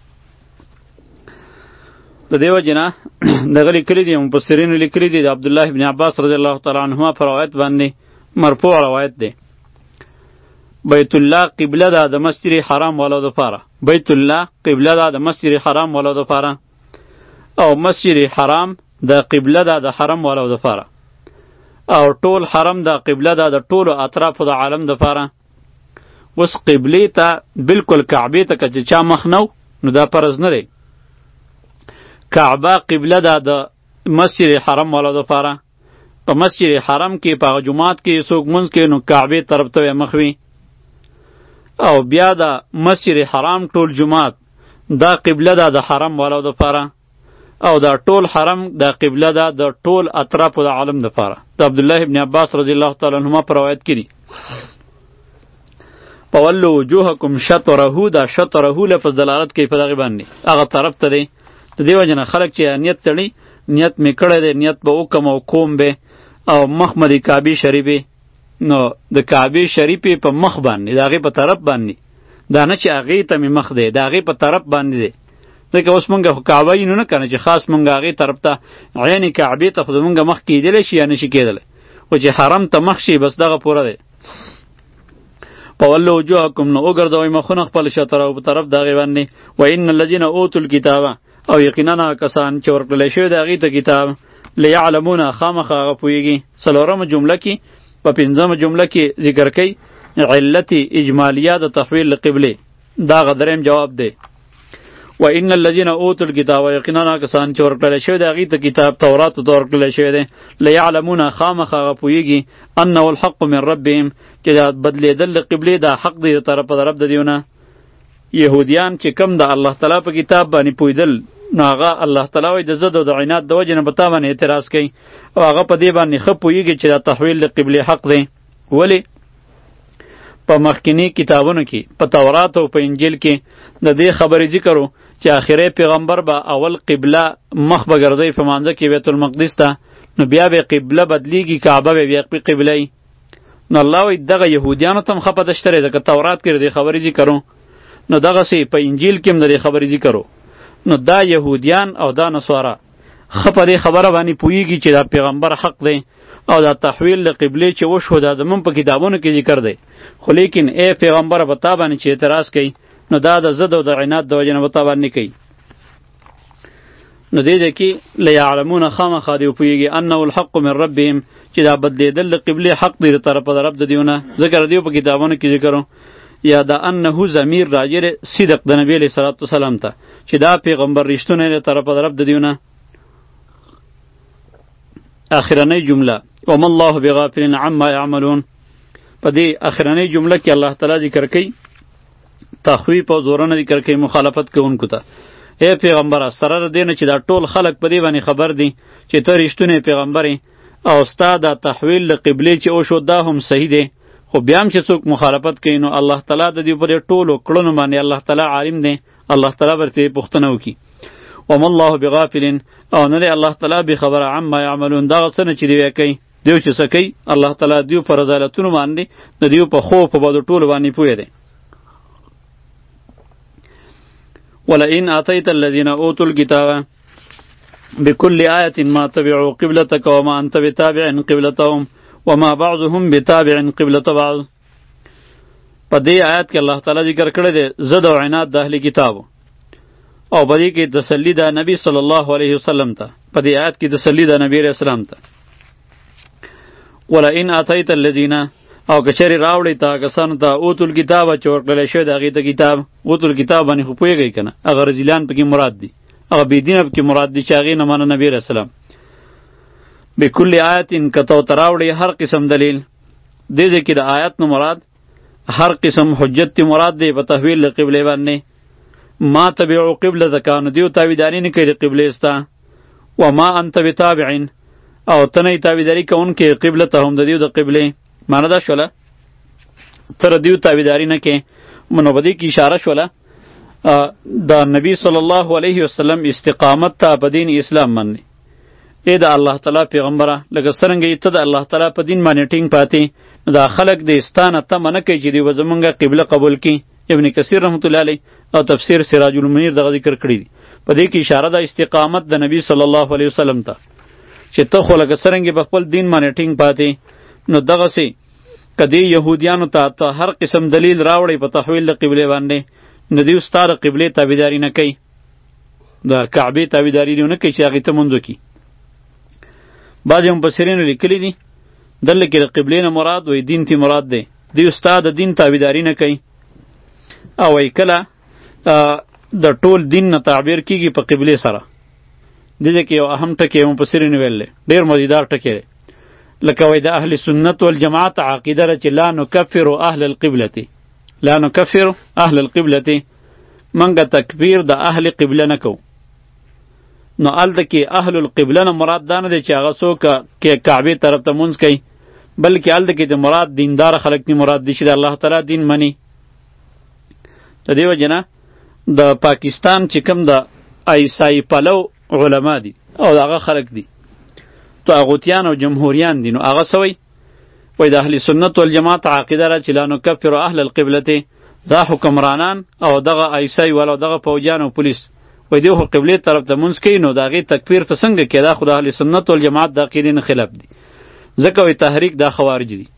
د دې وجې نه دغه لیکلي دي مفسرینو لیکلي دي د عبدالله ابن عباس رضی الله تعالی عنهما په روایت باندې مرفوع روایت دی، بیت الله قبله ده د مسجد حرام والو دپاره، بیت الله قبله ده د مسجد حرام والو دپاره، او مسجد حرام د قبله ده د حرم والو دپاره، او ټول حرم د قبله ده د ټولو اطرافو د عالم دپاره. اوس قبلې ته بالکل کعبې ته که چې چا مخ نو نو دا فرض نه دی. کعبه قبله ده د مسجد حرم والو دپاره. په مسجد حرم کې په هغه جومات کې څوک مونځ کوي نو کعبې طرف ته مخ وي، او بیا د مسجد حرام ټول جومات دا قبله ده د حرم والو دپاره، او دا ټول حرم دا قبله ده د ټول اطرافو د عالم دپاره. د عبدالله ابن عباس رضی الله تعالی عنهما په روایت کې دي فولوا وجوهکم شطره، دا شطره لفظ دلالت کوي په دغې باندې، هغه طرف ته دی. د دې وجې نه خلک چې نیت تړي، نیت مې کړی دی، نیت به وکم او کوم به، او مخ مې د کعبې شریفې، نو د کعبې شریفې په مخ باندې د هغې په طرف باندې، دا نه چې هغې ته مې مخ دی، د هغې په طرف باندې دی. ځکه اوس مونږ خو کعبه یې نو نه کنه چې خاص مونږ هغې طرف ته عین کعبې ته خو زمونږ مخ کیدلی شي یا نشي کیدلی خو چې حرم ته مخ شي بس دغه پوره دی فولوا وجوهکم نو وګرځوئ مخونه خپل شاته په طرف د هغې باندې وان الذین اوتوا الکتاب او یقینا هغه کسان چې ورکړلی شوی د هغې ته کتاب لیعلمونه خامخا هغه پوهېږي څلورمه جمله کې په پنځمه جمله کې ذکر کوي علت اجمالیه د تحویل قبله دا غ دریم جواب دی و ان الذين اوتوا الكتاب یقینا کسان چې ورکړل شوی د هغې ته کتاب تورات ته ورکړل شوی دی لیعلمون خامخا هغه پوهېږي انه الحق من ربهم چې دا بدلېدل د قبلې دا حق دی د طرفه د رب د دیونه یهودیان چې کم د الله تعالی په کتاب باندې پوهېدل نو هغه الله تعالی وایي د ضد او د عناد د وجې نه په تا باندې اعتراض کوي او هغه په دې باندې ښه پوهېږي چې دا تحویل د قبلې حق دی ولې په مخکینی کتابونو کې په تورات او په انجیل کې د دې خبرې ذکر و چې آخري پیغمبر به اول قبله مخ به ګرځوي په مانځه کې بیت المقدس ته نو بیا به قبله بدلیږي کعبه به بیا قبله وي نو الله وایي دغه یهودیانو ته هم ښه پته شته دی ځکه تورات کې د دې خبرې ذکر و نو دغسې په انجیل کې هم د دې خبرې ذکر و نو دا یهودیان او دا نصارا ښه په دې خبره باندې پوهېږي چې دا پیغمبر حق دی او دا تحویل د قبلې چې وشو دا زمون په کتابونو کې ذکر دی خو لیکن ای پیغمبر په تا باندې چې اعتراض کوي نو دا د ضد او د عناد د وجې نه په تا باندې کوي نو دې ځای کې لیعلمون خامخا دې وپوهېږي انه الحق من ربهم چې دا بدلېدل د قبلې حق دی د طرفه د رب د دیونه ځکه د دیو په کتابونو کې ذکر و یا د انه ضمیر راجع صدق د نبی علیه صلات وسلام ته چې دا پیغمبر رښتونی د طرفه د رب د دیونه اخرنۍ جمله وما الله بغافل عما يعملون په دې اخرنۍ جمله کې الله تعالی ذکر کوي تخویف او زورونه ذکر کوي مخالفت کوونکو ته اے پیغمبره سره د دې نه چې دا ټول خلک په دې باندې خبر دي چې ته رښتونی پیغمبر او ستا دا تحویل د قبلې چې وشو دا هم صحیح دی خو بیا هم چې څوک مخالفت کوي نو الله تعالی د دې په دې ټولو کړنو باندې الله تعالی عالم دی الله تعالی ورته پوښتنه وکړي وما الله بغافل او نه دی الله تعالی بخبره عما يعملون دا څه نه چې دی کوي دیو چې څه کوي الله تعالی دیو په رضالتونو باندې د دیو په خوف په بدو ټولو باندې پوهه دی ولئن آتيت الذين اوتوا الكتاب بكل آية ما تبعوا قبلتك وما أنت بتابع قبلتهم وما بعضهم بتابع قبلة بعض په دې آیات کې الله تعالی ذکر کړی دی ضد او عناد د اهل کتابو او په دې کې تسلی ده نبی صلی الله علیه وسلم ته په دې آیات کې تسلی ده نبی علیه السلام ته ولئن آتیت الذین او کچری راوړی تا کسانو ته اوتل کتاب چې ورکړلی شوی د هغې ته کتاب اوتل کتاب باندې خو پوهېږئ که نه هغه رذیلان پکې مراد دي هغه بېدینه پکې مراد دي چې هغې نه منه نبي علیه السلام بکل آیت که تو ته راوړی هر قسم دلیل دې ځای کې د آیت نه مراد هر قسم حجت تی مراد دی په تحویل د قبلې باندې ما تبعو قبلتک نو دیو تابعداري نه کوي د قبلې ستا و ما انت بتابعین او ته نه یې تابعداري کوونکی قبلتهم د دیو د قبلې معنی دا شوله ته دیو تابعداري نه کوې نو په دې کې اشاره شوله د نبی صلی الله علیه وسلم استقامت ته په دین اسلام باندې ای د الله تعالی پیغمبره لکه څرنګه ته د الله تعالی په دین باندې ټینګ پاتې نو دا خلک د استانه تمه نه کوي چې دوی به زمونږ قبله قبول کړي ابن کثیر رحمت الله علیه او تفسیر سراج المنیر دغه ذکر کړی دی په دې کې اشاره ده استقامت د نبی صلی الله علیه وسلم ته چې ته خو لکه څرنګه په خپل دین باندې ټینګ پاتې نو دغسې کدی یهودیانو ته ته هر قسم دلیل راوړی په تحویل د قبلې باندې نو دوی ستا د قبلې تابعداري نه کوي د کعبې تابعداري دوی نه کوي چې هغې ته مونځ وکړي بعضې مفسرینو لیکلي دي دلته کې د قبلې نه مراد وایي دین تی مراد دی دوی ستا د دین تابعداري نه کوي او وایي کله د ټول دین نه تعبیر کیږي په قبلې سره دې کې یو اهم ټکی مفسرینو ویلی ډېر مزیدار ټکی دی لکه وایي د اهل سنت والجماعت عقیده ده چې لا نکفر اهل القبلة لا نکفر اهل القبلة منګه تکبیر د اهل قبله نه کوو نو هلته کې اهل القبله نه مراد دا نه دی چې هغه څوک کې کعبې طرف ته مونځ کوي بلکې هلته کې د مراد دیندار خلک نه مراد دي چې د الله تعالی دین مني د دې وجې نه د پاکستان چې کوم د عیسائی پلو علما دي او هغه خلک دي طاغوتیان او جمهوریان دي نو هغه څه وایي وایي د اهل سنت والجماعت عقیده ده چې لا نکفر اهل القبلة دا حکمرانان او دغه عیسائی والا دغه پوجیان او پولیس وای دی خو قبله طرف ته مونږ کوي نو د هغې تکفیر ته څنګه کې دا خو د اهل سنت والجماعت د عقیدې نه خلاف دي ځکه وایي تحریک دا خوارج دي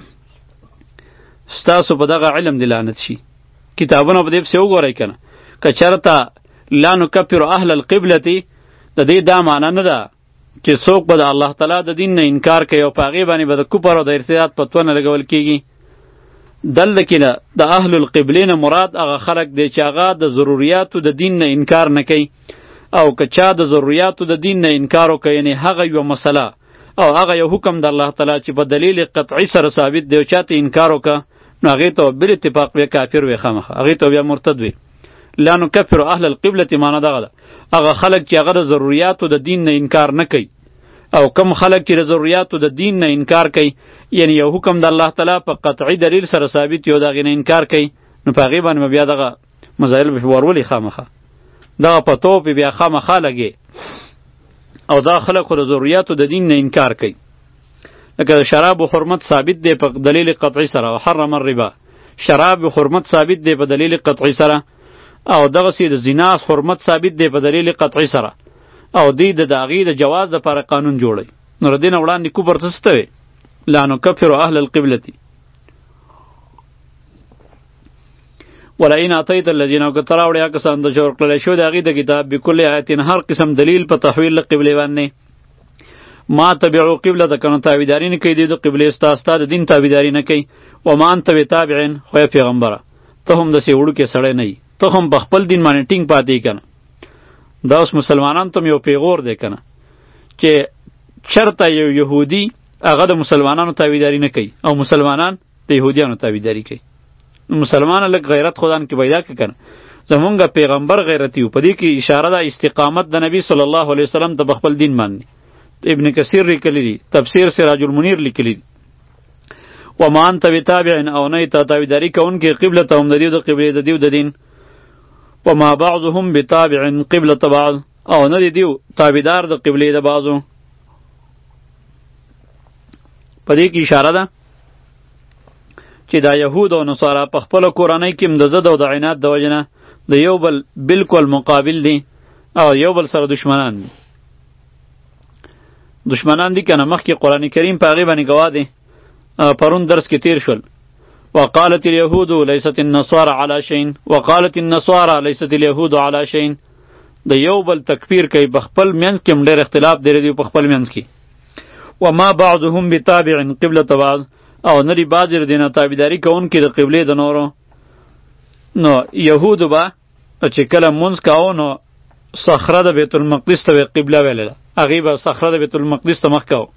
ستاسو په دغه علم دی لعنت شي کتابونه په دې پسې وګورئ که نه که چېرته لا نکفر اهل القبلة د دې دا معنی نه ده چې څوک به د الله تعالی د دین نه انکار کوي او په هغې باندې به د کفر او د ارتداد فتوا نه لګول کېږي دلته کې نه د اهل القبلې نه مراد هغه خلک دی چې هغه د ضروریاتو د دین نه انکار نه کوي او که چا د ضروریاتو د دین نه انکار وکړي یعنې هغه یوه مسله او هغه یو حکم د الله تعالی چې په دلیل قطعي سره ثابت دی او چا ته انکار وکړه نو هغې ته بل اتفاق بیا کافر وي خامخا هغې ته بیا مرتد وي لا نکفر اهل القبلة معنی دغه ده هغه خلک چې هغه د ضروریاتو د دین نه انکار نه کوي او کم خلک چې د ضروریاتو د دین نه انکار کوي یعنی یو حکم د الله تعالی په قطعي دلیل سره ثابت یو د هغې نه انکار کوي نو په هغې باندې بیا دغه مسایل به ورولي خامخا دغه پتو پې بیا خامخا لګې او دا خلک خو د ضروریاتو د دین نه انکار کوي لکه د شرابو حرمت ثابت دی په دلیل قطعي سره او حرم الربا شراب حرمت ثابت دی په دلیل قطعي سره او دغسې د زنا حرمت ثابت دی په دلیل قطعي سره او دی د هغې د جواز دپاره قانون جوړوي نو د دې نه وړاندې کفر څه ته وی لا نکفر اهل القبلة ولئن اعطیت الذین او که ته راوړې هغه کسان ته چې ورکړلی شوی د هغې د کتاب بکل آیت هر قسم دلیل په تحویل د قبلې باندې ما تبعو قبله ته کنو تابعداري نه کوي دوی د قبلې ستا ستا د دین تابعداري نه کوي وما انت بتابعین خو یا پیغمبره ته هم داسې وړوکی سړی نه یي ته هم په خپل دین باندې ټینګ پاتې یې که نه دا اوس مسلمانان ته یو پیغور دی که نه چې چرته یو یهودي هغه د مسلمانانو تابعداري نه کوي او مسلمانان د یهودیانو تابعداري کوي مسلمان لږ غیرت خدان کې پیدا کړه که نه زمونږ پیغمبر غیرتي و په دې کې اشاره ده استقامت د نبی صلی الله علیه وسلم ته په خپل دین باندې ابن کثیر لیکلی دی تفسیر سراج المنیر لیکلی دی وما انت بتابع او نه ته تابعداري کوونکې قبله ته هم د دیو د قبلې د دیو د دین وما بعضهم بتابع قبلة بعض او نه دی دیو تابعدار د قبلې د بعضو په دې کې اشاره ده چې دا یهود او نصارا په خپله کورنۍ کې هم د ضد او د عناد د وجې نه د یو بل بالکل مقابل دي او یو بل سره دشمنان دي دشمنان دي که نه مخکې قرآن کریم په هغې باندې ګواه دی پرون درس کې تیر شول وقالت اليهود ليست النصارى على شيء وقالت النصارى ليست اليهود على شيء د یو بل تکفیر کوي په خپل منځ کې هم ډېر اختلاف دی دی په خپل منځ کې وما بعضهم بتابع قبلة بعض او نه دی بعضې د دینه تابعداري کوونکي د قبلې د نورو نو یهودو به چې کله مونځ کاوه نو صخره د بیت المقدس ته به قبله ویلله هغې به صخره د بیت المقدس ته مخ کاوه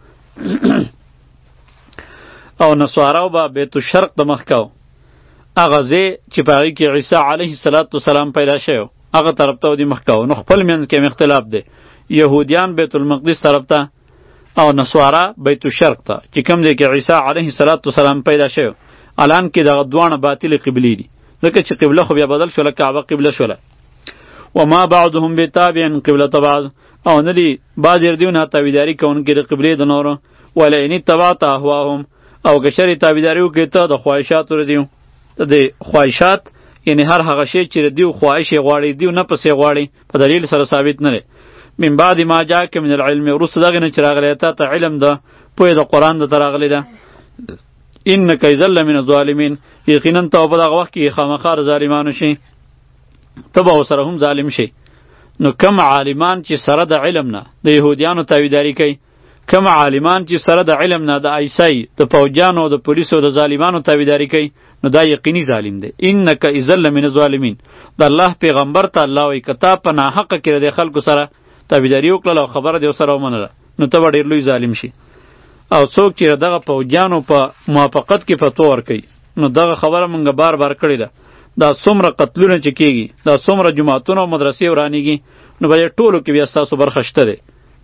او نصاراو به بیت الشرق ته مخ کاوه هغه ځای چې په هغې کې عیسی علیه الصلاة والسلام پیدا شوی هغه طرف ته ودې مخ کاوه نو خپل منځ کې هم اختلاف دی یهودیان بیت المقدس طرف ته او نصارا بیت الشرق ته چې کوم دی کې عیسی علیه الصلاة والسلام پیدا شوی الان کې دغه دواړه باطلې قبلې دي ځکه چې قبله خو بیا بدل شوله کعبه قبله شوله وما بعضهم بتابع قبلة بعض او نه دي بعضې د دوی نه تابعداري کوونکي د قبلې د نورو ولئن اتبعت اهواهم او که شرې تابعداري وکړې ته د خواهشاتو د دیو د خواهشات یعنی هر هغه شی چې د دیو خواهش یې غواړي دیو نه پسې غواړي په دلیل سره ثابت نه دی من بعد ما جاءک من العلم وروسته دغې نه چې راغلی تا ته علم ده پوهې د قرآن درته راغلی ده انک اذا لمن الظالمین یقینا ته په دغه وخت کې خامخا د ظالمانو شي ته به ورسره هم ظالم شي نو کم عالمان چې سره د علم نه د یهودیانو تابعداري کوي کم عالمان چې سره د علم نه د عیسی د پوجانو د پولیسو د ظالمانو تابعداري کوي نو دا یقیني ظالم دی انک اذا لمن الظالمین د الله پیغمبر ته الله وایي که تا په ناحقه کې د خلکو سره تابعداري وکړله او خبره دې ورسره ومنله نو ته به ډېر لوی ظالم شي او څوک چې دغه پوجانو په موافقت کې فتوا ورکوي نو دغه خبره مونږ بار بار کړې ده دا څومره قتلونه چې کېږي دا څومره جماعتونه او مدرسې ورانېږي نو به دې ټولو کې بیا ستاسو برخه شته دی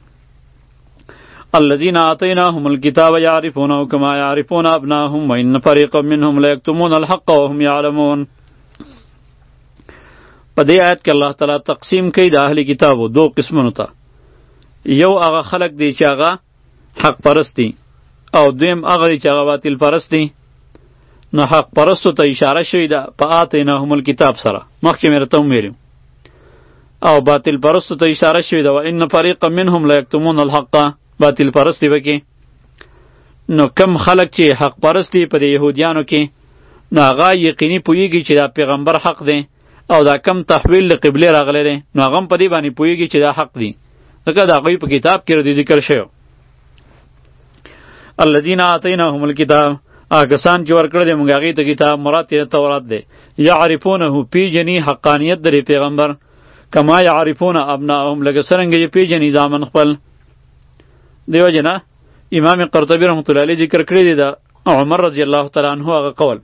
الذين آتيناهم الكتاب يعرفونه كما يعرفون أبناءهم وإن فريقا منهم ليكتمون الحق وهم يعلمون په دې آیت کې الله تعالی تقسیم کوي د اهل کتابو دو قسمونو ته یو هغه خلق دی چې هغه حق پرست دي او دویم هغه دی چې هغه باطل پرست دي نو حق پرستو ته اشاره شوې ده په آتیناهم الکتاب سره مخکې مې راته وویلم او باطل پرستو ته اشاره شوې ده و ان فریقا منهم لا یکتمون الحق باطل پرستی وکي. نو کم خلق چې حق پرستی په يهوديانو کې نو هغه یقیني پوهیږي چې دا پیغمبر حق دی او دا کم تحویل له قبله راغلی دی نو هغه په دې باندې پوهیږي چې دا حق دی ځکه دا هغوی په کتاب کې ردی ذکر شوی. الذین آتیناهم الکتاب هغه کسان چې ورکړی دی موږ هغې ته کتاب مراد یې تورات دی یعرفونه پیژني حقانیت د پیغمبر کما یعرفون ابناهم لکه څرنګه چې پیژني زامن خپل. دیو جنا امام قرطبی رحمت الله علیه ذکر کړی دی د عمر رضی الله تعالی عنه هغه قول.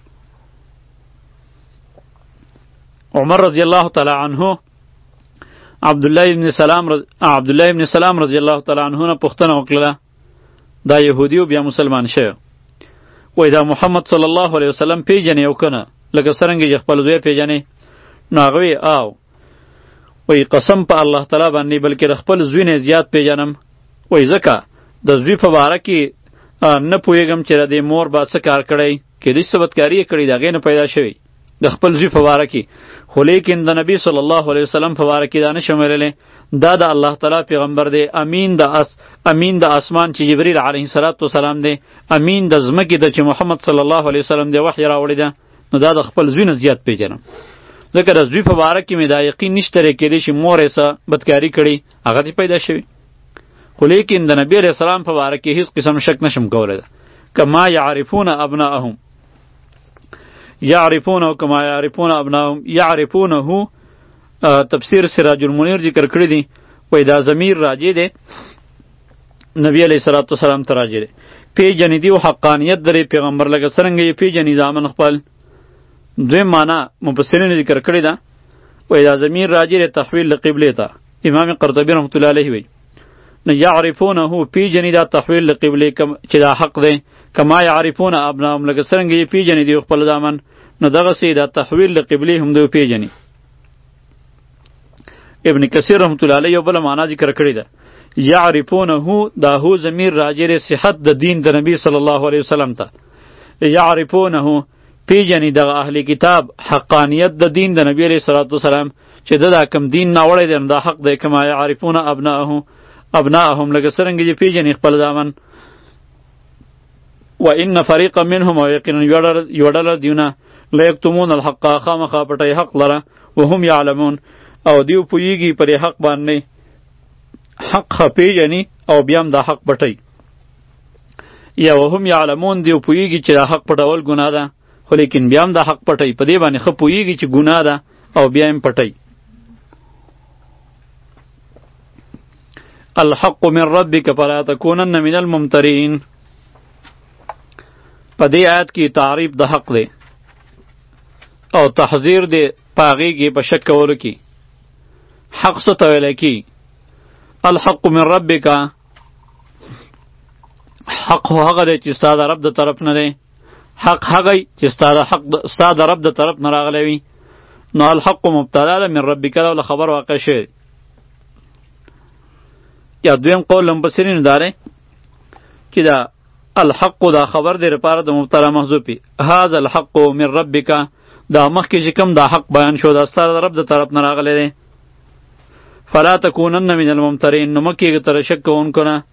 عمر رضی الله تعالی عنه عبد الله ابن سلام رض... عبد الله ابن سلام رضی الله تعالی عنه نه پوښتنه وکړه دا يهودي او بیا مسلمان شه وای دا محمد صلی الله علیه وسلم پیژنې او کنه لکه څرنګه چې خپل زوی پیژنې نو هغه او وای قسم په الله تعالی باندې بلکې د خپل زوی نه زیات پیژنم وای ځکه د زوی په باره کې نه پوهېږم چې د مور با څه کار کړی کېدای شي بدکاري یې کړې د هغې نه پیدا شوی د خپل زوی په باره کې خو لیکن د نبی صلی الله علیه وسلم په باره کې دا نشم ویلی دا د الله تعالی پیغمبر دی امین د اس امین د اسمان چې جبریل علیه السلام دی امین د ځمکې د چې محمد صلی الله علیه وسلم دی وحی راوړی ده نو دا د خپل زوی نه زیات پیژنم ځکه د زوی په باره کې مې دا یقین نشته دی کېدای شي مور یې څه بدکاري کړې هغه دې پیدا شوي خو لیکن د نبی علیه السلام په باره کې هیڅ قسم شک نشم کولی ده کما یعرفون ابناءهم یعرفونه کما یعرفون ابناهم یعرفونه تفسیر سراج المنیر ذکر کړی دی وای دا ضمیر راجع دی نبی علیه الصلاۃ والسلام ته راجع دی پیژنې دی او حقانیت درې پیغمبر لکه څرنګه یې پیژنې زامن خپل. دویم معنا مفسرین ذکر کړی ده وای دا ضمیر راجع دی تحویل قبله ته امام قرطبی رحمت الله علیه وی نه یعرفونه پیژنې دا تحویل قبله چې دا حق دی کما یعرفون ابناهم لکه څرنګه یې پیژنې دی خپل زامن نو دغسې دا تحویل قبله هم دوی پیژني. ابن کثیر رحمت الله علیه یو بله معنا ذکر کړې ده یعرفونه دا هو ضمیر راجع دی صحت د دین د نبی صلی الله علیه وسلم ته یعرفونه پیژني دغه اهل کتاب حقانیت د دین د نبی علیه الصلاۃ والسلام چې د دا کم دین ناوړی دی دا حق دی کما یعرفون ابناءه ابناءهم لکه څرنګه چې پیژني خپل زامن. و ان فریقا منهم او یقینا یو ډله دیونه لا یکتمون الحق خامخا پټی حق لره وهم یعلمون او دیو پویږي پر حق باندې حق خپیژني او بیا هم دا حق پټی یا وهم یعلمون دیو پویږي چې دا حق پټول ګناه ده خو لیکن بیا هم دا حق پټی په دې باندې خو پویږي چې ګناه ده او بیا هم پټی. الحق من ربک فلا تکونن من الممترین په دې آیت کې تعریف د حق دی او تحذیر دی پاغي کې په شک کولو کې. حق څه ته ویلی کی الحق من ربک حق خو هغه دی چې ستا د رب د طرف نه دی حق هغه چې ستا د حق ستا د رب د طرف نه راغلی وي نو الحق مبتدا ده من ربک دا خبر واقع شوی. یا دویم قول لمبسرین داره چې دا الحق دا خبر دی لپاره د مبتدا محذوفی هذا الحق من ربک دا مخکې چې کوم دا حق بیان شو دا ستا د رب د طرف نه راغلی دی فلا تکونن من الممترین نو مه کېږه ته شک کوونکو نه.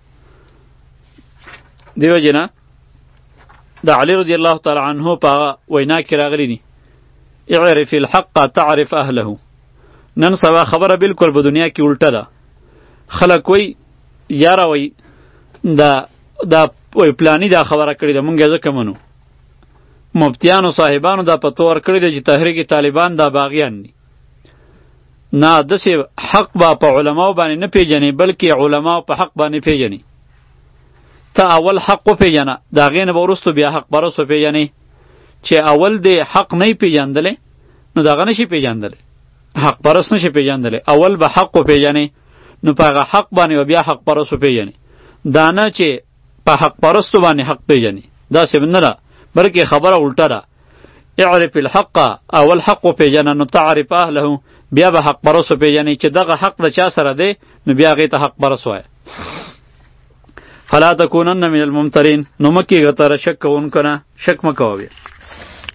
دیو جنا د علی رضی الله تعالی عنه په هغه وینا کې راغلی دي اعرف الحق تعرف اهله. نن سبا خبره بالکل په دنیا کې الټه ده خلک وی یاره وی دا دا وی پلانی دا خبره کړې ده مونږ ځکه منو مفتیانو صاحبانو دا پتو ورکړی دی چې تحریک طالبان دا باغیان دي نه داسې حق با په علماو باندې نه پیژنې بلکې علماو په حق باندې پیژنې. ته اول حق وپیژنه د هغې نه به وروستو بیا حق پرست وپیژنې چې اول دی حق نه یې پیژندلی نو د هغه نشي پیژندلی حق پرست نشي پیژندلی اول به حق وپیژنې نو په هغه حق باندې به بیا حق پرست وپیژنې دا نه چې په حق پرستو باندې حق پیژنې داسې نه ده بلکې خبره الټه ده. اعرف الحق اول حق وپیژنه نو تعرف اهله بیا به حق پرست وپیژنې چې دغه حق د چا سره دی نو بیا هغې ته حق پرست وایه. فلا تکونن من الممترین نو مه کېږه ته شک کوونکو نه شک مه کوه بیا